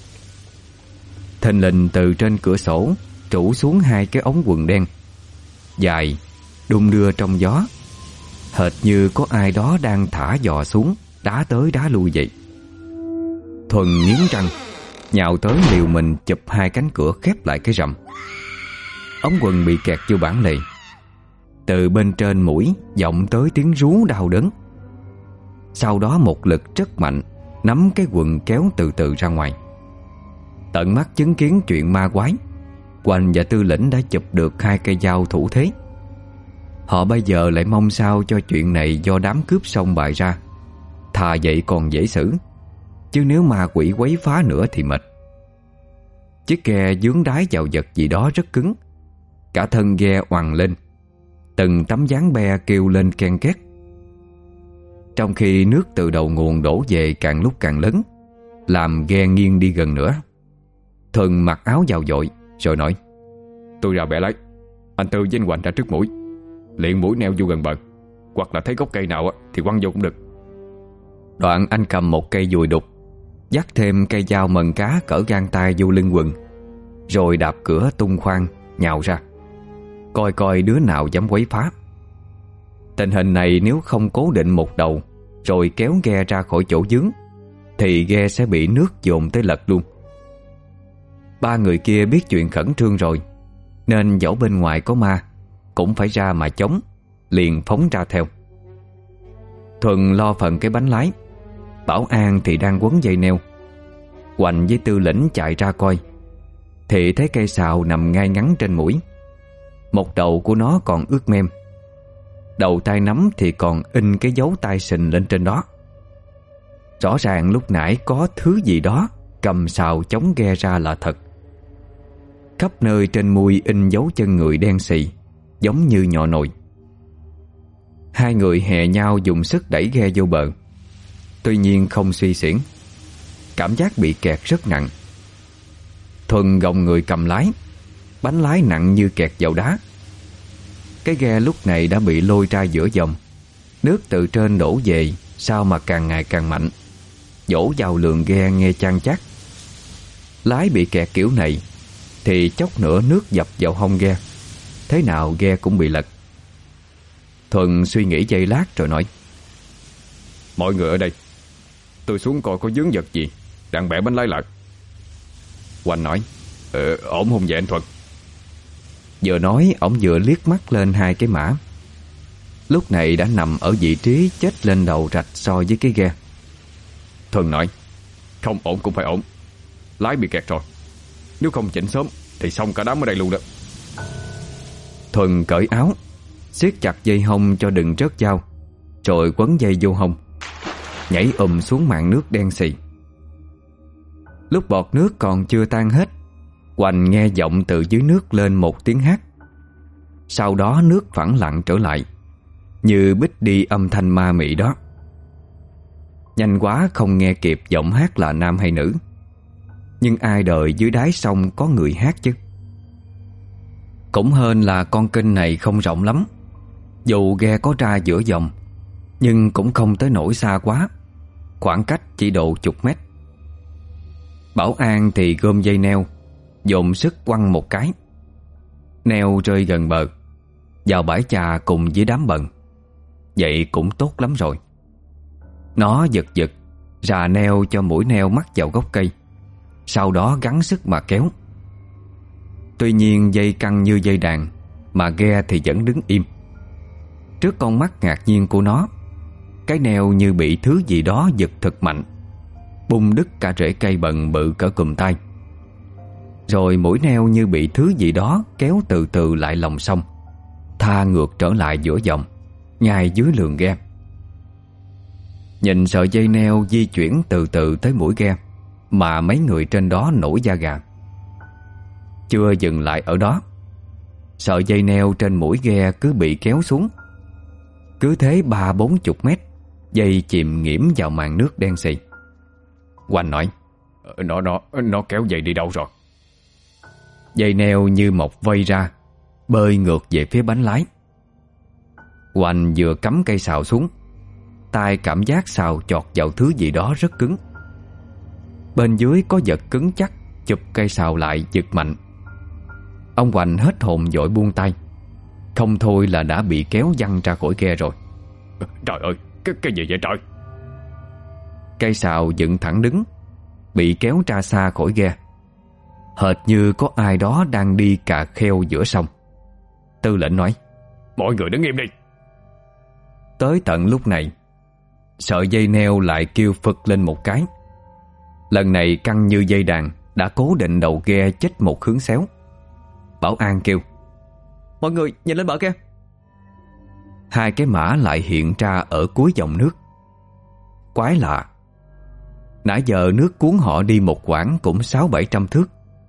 Thình lình từ trên cửa sổ trũ xuống hai cái ống quần đen dài, đung đưa trong gió, hệt như có ai đó đang thả giò xuống, đá tới đá lui vậy. Thuần nghiến răng, nhào tới liều mình chụp hai cánh cửa khép lại cái rầm. Ống quần bị kẹt vô bản lề. Từ bên trên mũi vọng tới tiếng rú đau đớn. Sau đó một lực rất mạnh nắm cái quần kéo từ từ ra ngoài. Tận mắt chứng kiến chuyện ma quái, Hoành và Tư lĩnh đã chụp được hai cây dao thủ thế. Họ bây giờ lại mong sao cho chuyện này do đám cướp xong bày ra. Thà vậy còn dễ xử, chứ nếu ma quỷ quấy phá nữa thì mệt. Chiếc ghe dướng đái vào vật gì đó rất cứng. Cả thân ghe oằn lên, từng tấm dáng be kêu lên ken két. Trong khi nước từ đầu nguồn đổ về càng lúc càng lớn, làm ghe nghiêng đi gần nữa. Thuần mặc áo vào vội rồi nói: "Tôi ra bẻ lái, anh Tư với anh Hoành ra trước mũi, liệng mũi neo vô gần bờ, hoặc là thấy gốc cây nào thì quăng vô cũng được." Đoạn anh cầm một cây dùi đục, dắt thêm cây dao mần cá cỡ gang tay vô lưng quần, rồi đạp cửa tung khoang nhào ra, coi coi đứa nào dám quấy phá. Tình hình này nếu không cố định một đầu rồi kéo ghe ra khỏi chỗ vướng thì ghe sẽ bị nước dồn tới lật luôn. Ba người kia biết chuyện khẩn trương rồi, nên dẫu bên ngoài có ma cũng phải ra mà chống, liền phóng ra theo. Thuần lo phần cái bánh lái, Bảo An thì đang quấn dây neo. Hoành với Tư Lĩnh chạy ra coi thì thấy cây sào nằm ngay ngắn trên mũi. Một đầu của nó còn ướt mem, đầu tay nắm thì còn in cái dấu tay sình lên trên đó. Rõ ràng lúc nãy có thứ gì đó cầm sào chống ghe ra là thật. Khắp nơi trên mui in dấu chân người đen xì, giống như nhọ nồi. Hai người hè nhau dùng sức đẩy ghe vô bờ. Tuy nhiên không suy xiển, cảm giác bị kẹt rất nặng. Thuần gồng người cầm lái, bánh lái nặng như kẹt vào đá. Cái ghe lúc này đã bị lôi ra giữa dòng. Nước từ trên đổ về, sao mà càng ngày càng mạnh, dỗ vào lường ghe nghe chan chát. Lái bị kẹt kiểu này thì chốc nữa nước dập vào hông ghe, thế nào ghe cũng bị lật. Thuần suy nghĩ giây lát rồi nói: "Mọi người ở đây, tôi xuống coi có vướng vật gì, đang bẻ bánh lái lại." Hoành nói: Ờ, ổn không vậy anh Thuận?" Vừa nói ổng vừa liếc mắt lên hai cái mã. Lúc này đã nằm ở vị trí chết lên đầu rạch so với cái ghe. Thuần nói: "Không ổn cũng phải ổn, lái bị kẹt rồi, nếu không chỉnh sớm thì xong cả đám ở đây luôn đó." Thuần cởi áo, siết chặt dây hông cho đừng rớt dao, rồi quấn dây vô hông, nhảy ùm xuống mạn nước đen xì. Lúc bọt nước còn chưa tan hết, Hoành nghe vọng từ dưới nước lên một tiếng hát. Sau đó nước phẳng lặng trở lại, như bích đi âm thanh ma mị đó. Nhanh quá không nghe kịp giọng hát là nam hay nữ, nhưng ai đời dưới đáy sông có người hát chứ. Cũng hên là con kênh này không rộng lắm, dù ghe có ra giữa dòng, nhưng cũng không tới nỗi xa quá, khoảng cách chỉ độ chục mét. Bảo An thì gom dây neo, dồn sức quăng một cái. Neo rơi gần bờ, vào bãi chà cùng với đám bần. Vậy cũng tốt lắm rồi. Nó giật giật rà neo cho mũi neo mắc vào gốc cây, sau đó gắng sức mà kéo. Tuy nhiên dây căng như dây đàn, mà ghe thì vẫn đứng im. Trước con mắt ngạc nhiên của nó, cái neo như bị thứ gì đó giật thật mạnh, bung đứt cả rễ cây bần bự cỡ cùm tay. Rồi mũi neo như bị thứ gì đó kéo từ từ lại lòng sông, tha ngược trở lại giữa dòng, ngay dưới lường ghe. Nhìn sợi dây neo di chuyển từ từ tới mũi ghe, mà mấy người trên đó nổi da gà. Chưa dừng lại ở đó, sợi dây neo trên mũi ghe cứ bị kéo xuống. Cứ thế ba bốn chục mét, dây chìm nghiễm vào màn nước đen xì. Hoành nói: Nó nó nó kéo dây đi đâu rồi? Dây neo như một vây ra, bơi ngược về phía bánh lái. Hoành vừa cắm cây sào xuống, tay cảm giác sào chọt vào thứ gì đó rất cứng. Bên dưới có vật cứng chắc chụp cây sào lại giật mạnh. Ông Hoành hết hồn vội buông tay, không thôi là đã bị kéo văng ra khỏi ghe rồi. Trời ơi, cái, cái gì vậy trời? Cây sào dựng thẳng đứng, bị kéo ra xa khỏi ghe, hệt như có ai đó đang đi cà kheo giữa sông. Tư lệnh nói: Mọi người đứng im đi. Tới tận lúc này, sợi dây neo lại kêu phật lên một cái. Lần này căng như dây đàn đã cố định đầu ghe chết một hướng xéo. Bảo An kêu: Mọi người nhìn lên bờ kia. Hai cái mã lại hiện ra ở cuối dòng nước. Quái lạ, nãy giờ nước cuốn họ đi một quãng cũng sáu bảy trăm thước,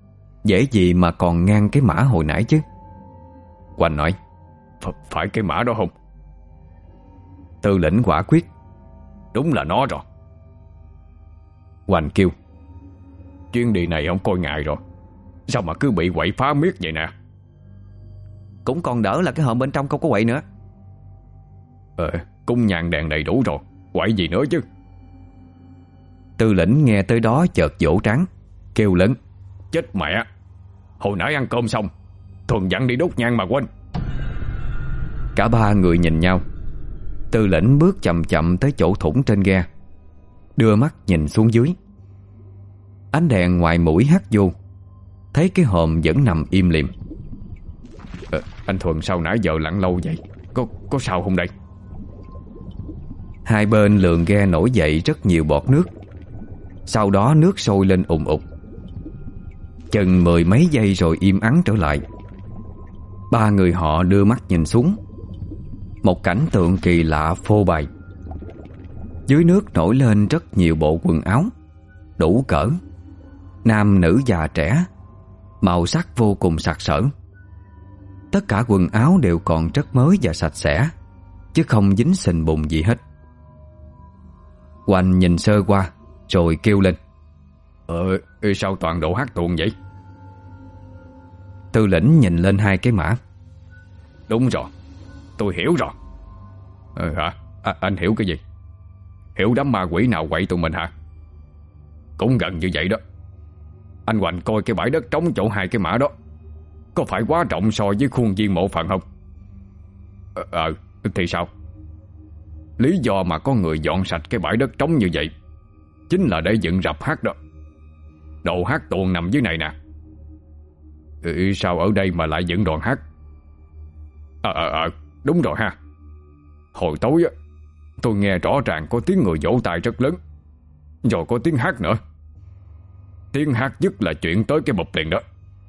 Dễ gì mà còn ngang cái mã hồi nãy chứ. Quanh nói: Ph Phải cái mã đó không? Tư lĩnh quả quyết: Đúng là nó rồi. Quanh kêu: Chuyến đi này ông coi ngại rồi, sao mà cứ bị quậy phá miết vậy nè? Cũng còn đỡ là cái hòm bên trong không có quậy nữa. Ờ, cung nhang đèn đầy đủ rồi, quậy gì nữa chứ? Tư lĩnh nghe tới đó chợt vỗ trán, kêu lớn: Chết mẹ! Hồi nãy ăn cơm xong Thuần dặn đi đốt nhang mà quên. Cả ba người nhìn nhau. Tư lĩnh bước chậm chậm tới chỗ thủng trên ghe, đưa mắt nhìn xuống dưới. Ánh đèn ngoài mũi hắt vô, thấy cái hòm vẫn nằm im lìm. ờ, Anh Thuần sao nãy giờ lặn lâu vậy? Có có sao không đây? Hai bên lường ghe nổi dậy rất nhiều bọt nước. Sau đó nước sôi lên ùn ụt. Chừng mười mấy giây rồi im ắng trở lại. Ba người họ đưa mắt nhìn xuống. Một cảnh tượng kỳ lạ phô bày. Dưới nước nổi lên rất nhiều bộ quần áo đủ cỡ, nam nữ già trẻ, màu sắc vô cùng sặc sỡ. Tất cả quần áo đều còn rất mới và sạch sẽ, chứ không dính sình bùn gì hết. Oanh nhìn sơ qua rồi kêu lên: Ờ, sao toàn độ hát tuồng vậy? Tư lĩnh nhìn lên hai cái mã. Đúng rồi, tôi hiểu rồi. Ờ hả? À, anh hiểu cái gì? Hiểu đám ma quỷ nào quậy tụi mình hả? Cũng gần như vậy đó. Anh Hoành coi cái bãi đất trống chỗ hai cái mã đó có phải quá rộng so với khuôn viên mộ phần không? Ờ, ờ thì sao? Lý do mà có người dọn sạch cái bãi đất trống như vậy chính là để dựng rạp hát đó. Đồ hát tuồng nằm dưới này nè. Ừ, sao ở đây mà lại dựng đoàn hát? Ờ ờ ờ đúng rồi ha. Hồi tối á, tôi nghe rõ ràng có tiếng người vỗ tay rất lớn, rồi có tiếng hát nữa. Tiếng hát dứt là chuyện tới cái bụp liền đó.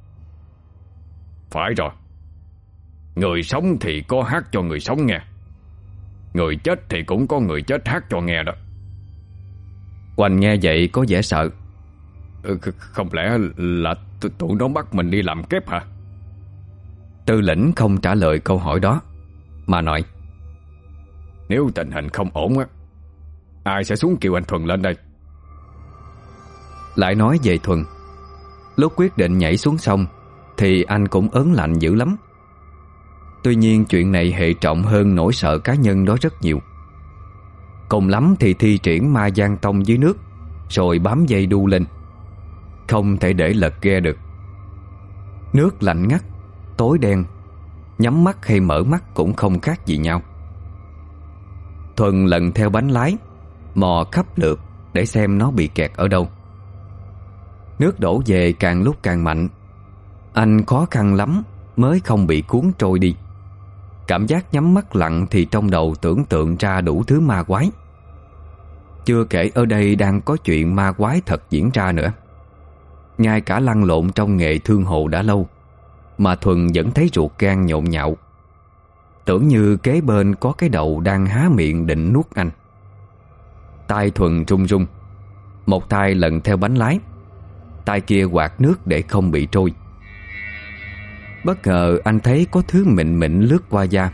Phải rồi, người sống thì có hát cho người sống nghe, người chết thì cũng có người chết hát cho nghe đó. Hoành nghe vậy có vẻ sợ. Ừ, không lẽ là tụi nó bắt mình đi làm kép hả? Tư lĩnh không trả lời câu hỏi đó, mà nói: Nếu tình hình không ổn á, ai sẽ xuống kêu anh Thuần lên đây? Lại nói về Thuần, lúc quyết định nhảy xuống sông thì anh cũng ớn lạnh dữ lắm. Tuy nhiên chuyện này hệ trọng hơn nỗi sợ cá nhân đó rất nhiều. Cùng lắm thì thi triển ma giang tông dưới nước, rồi bám dây đu lên. Không thể để lật ghe được. Nước lạnh ngắt, tối đen, nhắm mắt hay mở mắt cũng không khác gì nhau. Thuần lần theo bánh lái, mò khắp lượt để xem nó bị kẹt ở đâu. Nước đổ về càng lúc càng mạnh. Anh khó khăn lắm mới không bị cuốn trôi đi. Cảm giác nhắm mắt lặn thì trong đầu tưởng tượng ra đủ thứ ma quái. Chưa kể ở đây đang có chuyện ma quái thật diễn ra nữa. Ngay cả lăn lộn trong nghề thương hồ đã lâu mà Thuần vẫn thấy ruột gan nhộn nhạo. Tưởng như kế bên có cái đầu đang há miệng định nuốt anh. Tay Thuần run run, một tay lần theo bánh lái, tay kia quạt nước để không bị trôi. Bất ngờ anh thấy có thứ mịn mịn lướt qua da.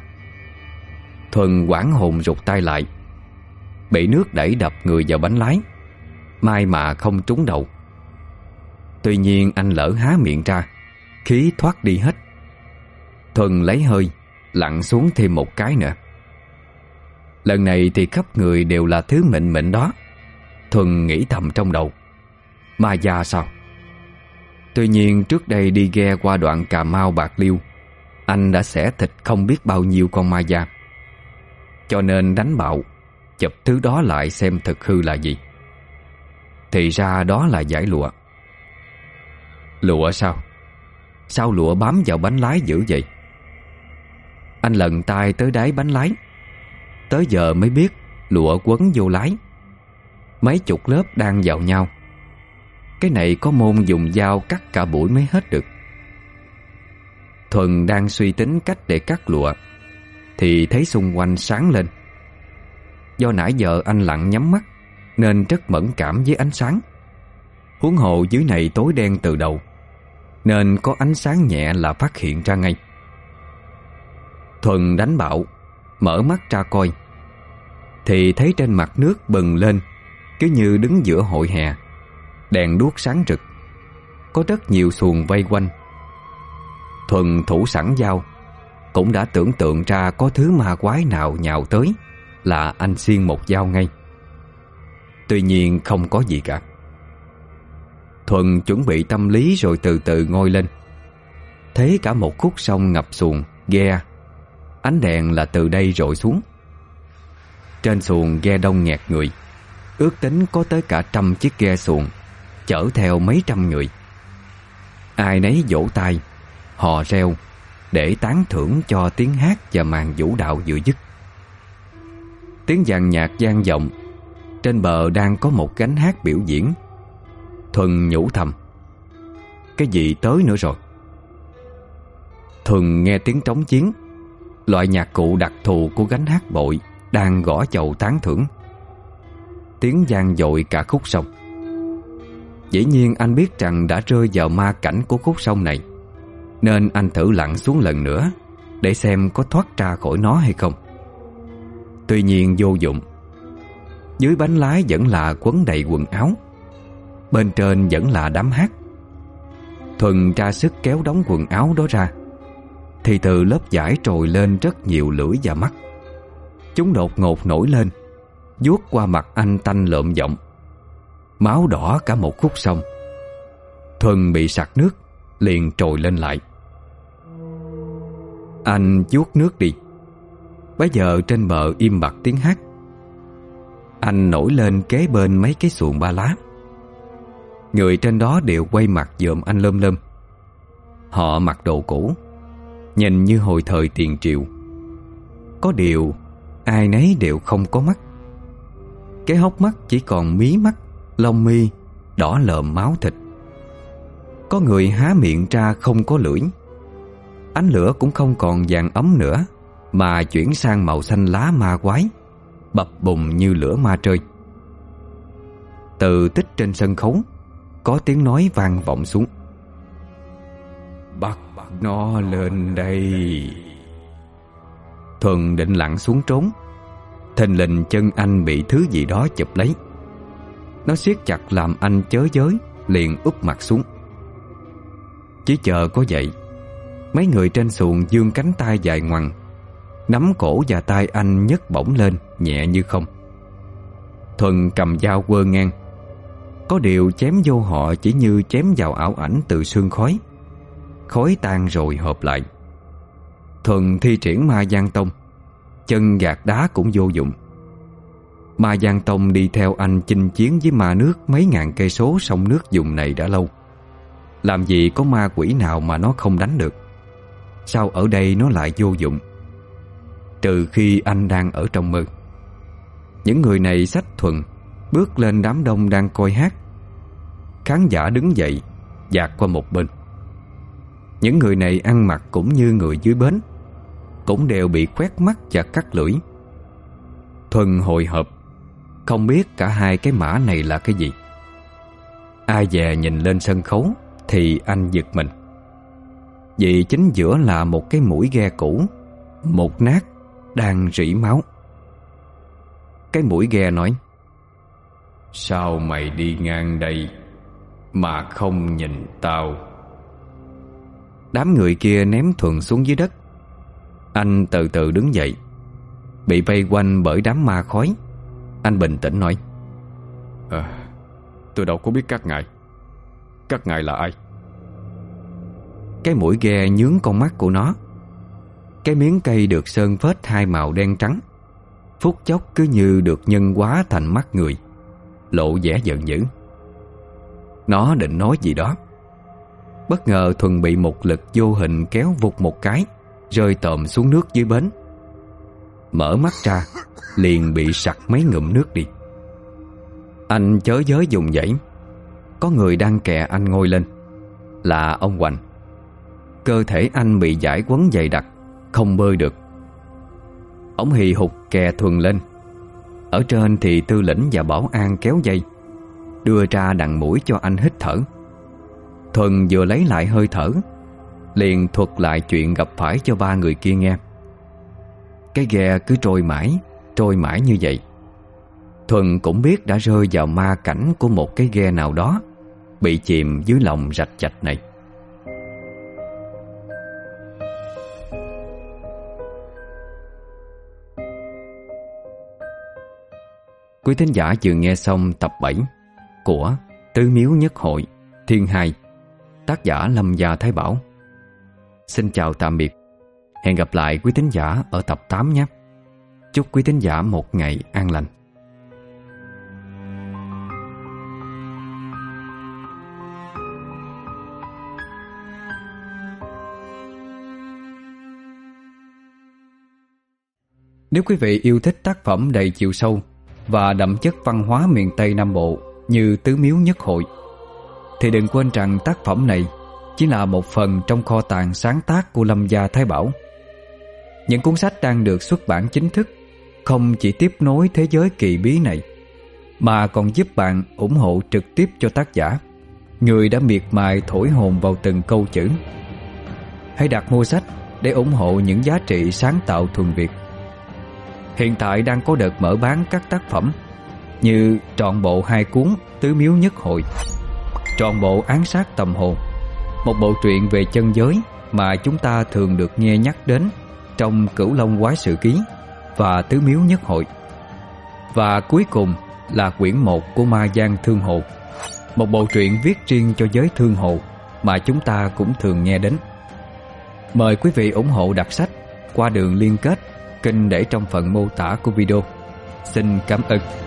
Thuần hoảng hồn rụt tay lại, bị nước đẩy đập người vào bánh lái, may mà không trúng đầu. Tuy nhiên anh lỡ há miệng ra, khí thoát đi hết. Thuần lấy hơi, lặn xuống thêm một cái nữa. Lần này thì khắp người đều là thứ mịn mịn đó. Thuần nghĩ thầm trong đầu: ma da sao? Tuy nhiên trước đây đi ghe qua đoạn Cà Mau Bạc Liêu, anh đã xẻ thịt không biết bao nhiêu con ma da, cho nên đánh bạo chụp thứ đó lại xem thực hư là gì. Thì ra đó là dải lụa. Lụa sao? Sao lụa bám vào bánh lái dữ vậy? Anh lần tay tới đáy bánh lái, tới giờ mới biết lụa quấn vô lái. Mấy chục lớp đang vào nhau. Cái này có môn dùng dao cắt cả buổi mới hết được. Thuần đang suy tính cách để cắt lụa thì thấy xung quanh sáng lên. Do nãy giờ anh lặn nhắm mắt nên rất mẫn cảm với ánh sáng. Huống hồ dưới này tối đen từ đầu, nên có ánh sáng nhẹ là phát hiện ra ngay. Thuần đánh bạo, mở mắt ra coi, thì thấy trên mặt nước bừng lên, cứ như đứng giữa hội hè, đèn đuốc sáng rực, có rất nhiều xuồng vây quanh. Thuần thủ sẵn dao, cũng đã tưởng tượng ra có thứ ma quái nào nhào tới là anh xiên một dao ngay. Tuy nhiên không có gì cả. Thuần chuẩn bị tâm lý rồi từ từ ngồi lên. Thấy cả một khúc sông ngập xuồng, ghe. Ánh đèn là từ đây rọi xuống. Trên xuồng ghe đông nghẹt người, ước tính có tới cả trăm chiếc ghe xuồng, chở theo mấy trăm người. Ai nấy vỗ tay, hò reo để tán thưởng cho tiếng hát và màn vũ đạo vừa dứt. Tiếng dàn nhạc vang vọng. Trên bờ đang có một gánh hát biểu diễn. Thuần nhủ thầm, cái gì tới nữa rồi. Thuần nghe tiếng trống chiến, loại nhạc cụ đặc thù của gánh hát bội đang gõ chầu tán thưởng. Tiếng vang dội cả khúc sông. Dĩ nhiên anh biết rằng đã rơi vào ma cảnh của khúc sông này, nên anh thử lặn xuống lần nữa để xem có thoát ra khỏi nó hay không. Tuy nhiên vô dụng. Dưới bánh lái vẫn là quấn đầy quần áo, bên trên vẫn là đám hát. Thuần ra sức kéo đống quần áo đó ra, thì từ lớp vải trồi lên rất nhiều lưỡi và mắt. Chúng đột ngột nổi lên, vuốt qua mặt anh tanh lợm giọng. Máu đỏ cả một khúc sông. Thuần bị sặc nước, liền trồi lên lại. Anh vuốt nước đi. Bấy giờ trên bờ im bặt tiếng hát. Anh nổi lên kế bên mấy cái xuồng ba lá. Người trên đó đều quay mặt dòm anh lơm lơm. Họ mặc đồ cũ, nhìn như hồi thời tiền triều. Có điều ai nấy đều không có mắt. Cái hốc mắt chỉ còn mí mắt, lông mi đỏ lợm máu thịt. Có người há miệng ra không có lưỡi. Ánh lửa cũng không còn vàng ấm nữa, mà chuyển sang màu xanh lá ma quái, bập bùng như lửa ma rơi. Từ tích trên sân khấu có tiếng nói vang vọng xuống. Bắt nó lên đây. Thuần định lặn xuống trốn, thình lình chân anh bị thứ gì đó chụp lấy. Nó siết chặt làm anh chớ giới, liền úp mặt xuống. Chỉ chờ có vậy, mấy người trên xuồng giương cánh tay dài ngoằng, nắm cổ và tay anh nhấc bổng lên nhẹ như không. Thuần cầm dao quơ ngang. Có điều chém vô họ chỉ như chém vào ảo ảnh từ sương khói. Khói tan rồi hợp lại. Thuần thi triển ma giang tông, chân gạt đá cũng vô dụng. Ma giang tông đi theo anh chinh chiến với ma nước mấy ngàn cây số sông nước vùng này đã lâu. Làm gì có ma quỷ nào mà nó không đánh được. Sao ở đây nó lại vô dụng? Trừ khi anh đang ở trong mơ. Những người này xách Thuần bước lên đám đông đang coi hát. Khán giả đứng dậy, dạt qua một bên. Những người này ăn mặc cũng như người dưới bến, cũng đều bị quét mắt và cắt lưỡi. Thuần hồi hộp, không biết cả hai cái mã này là cái gì. Ai dè nhìn lên sân khấu thì anh giật mình. Vì chính giữa là một cái mũi ghe cũ, một nát, đang rỉ máu. Cái mũi ghe nói: Sao mày đi ngang đây mà không nhìn tao? Đám người kia ném Thuần xuống dưới đất. Anh từ từ đứng dậy. Bị vây quanh bởi đám ma khói, anh bình tĩnh nói: à, tôi đâu có biết các ngài. Các ngài là ai? Cái mũi ghe nhướng con mắt của nó. Cái miếng cây được sơn phết hai màu đen trắng, phút chốc cứ như được nhân hóa thành mắt người, lộ vẻ giận dữ. Nó định nói gì đó. Bất ngờ Thuần bị một lực vô hình kéo vụt một cái, rơi tòm xuống nước dưới bến. Mở mắt ra, liền bị sặc mấy ngụm nước đi. Anh chớ giới dùng dãy. Có người đang kè anh ngồi lên, là ông Hoành. Cơ thể anh bị dải quấn dày đặc, không bơi được. Ông hì hục kè Thuần lên. Ở trên thì Tư lĩnh và Bảo An kéo dây, đưa ra đằng mũi cho anh hít thở. Thuần vừa lấy lại hơi thở, liền thuật lại chuyện gặp phải cho ba người kia nghe. Cái ghe cứ trôi mãi, trôi mãi như vậy. Thuần cũng biết đã rơi vào ma cảnh của một cái ghe nào đó bị chìm dưới lòng rạch chạch này. Quý thính giả vừa nghe xong tập bảy của Tứ Miếu Nhất Hội Thiên Hai, tác giả Lâm Gia Thái Bảo. Xin chào tạm biệt. Hẹn gặp lại quý thính giả ở tập tám nhé. Chúc quý thính giả một ngày an lành. Nếu quý vị yêu thích tác phẩm đầy chiều sâu và đậm chất văn hóa miền Tây Nam Bộ như Tứ Miếu Nhất Hội, thì đừng quên rằng tác phẩm này chỉ là một phần trong kho tàng sáng tác của Lâm Gia Thái Bảo. Những cuốn sách đang được xuất bản chính thức không chỉ tiếp nối thế giới kỳ bí này, mà còn giúp bạn ủng hộ trực tiếp cho tác giả, người đã miệt mài thổi hồn vào từng câu chữ. Hãy đặt mua sách để ủng hộ những giá trị sáng tạo thuần Việt. Hiện tại đang có đợt mở bán các tác phẩm như trọn bộ hai cuốn Tứ Miếu Nhất Hội, trọn bộ Án Sát Tâm Hồn, một bộ truyện về chân giới mà chúng ta thường được nghe nhắc đến trong Cửu Long Quái Sự Ký và Tứ Miếu Nhất Hội, và cuối cùng là quyển một của Ma Giang Thương Hồ, một bộ truyện viết riêng cho giới thương hồ mà chúng ta cũng thường nghe đến. Mời quý vị ủng hộ đặt sách qua đường liên kết kênh để trong phần mô tả của video. Xin cảm ơn.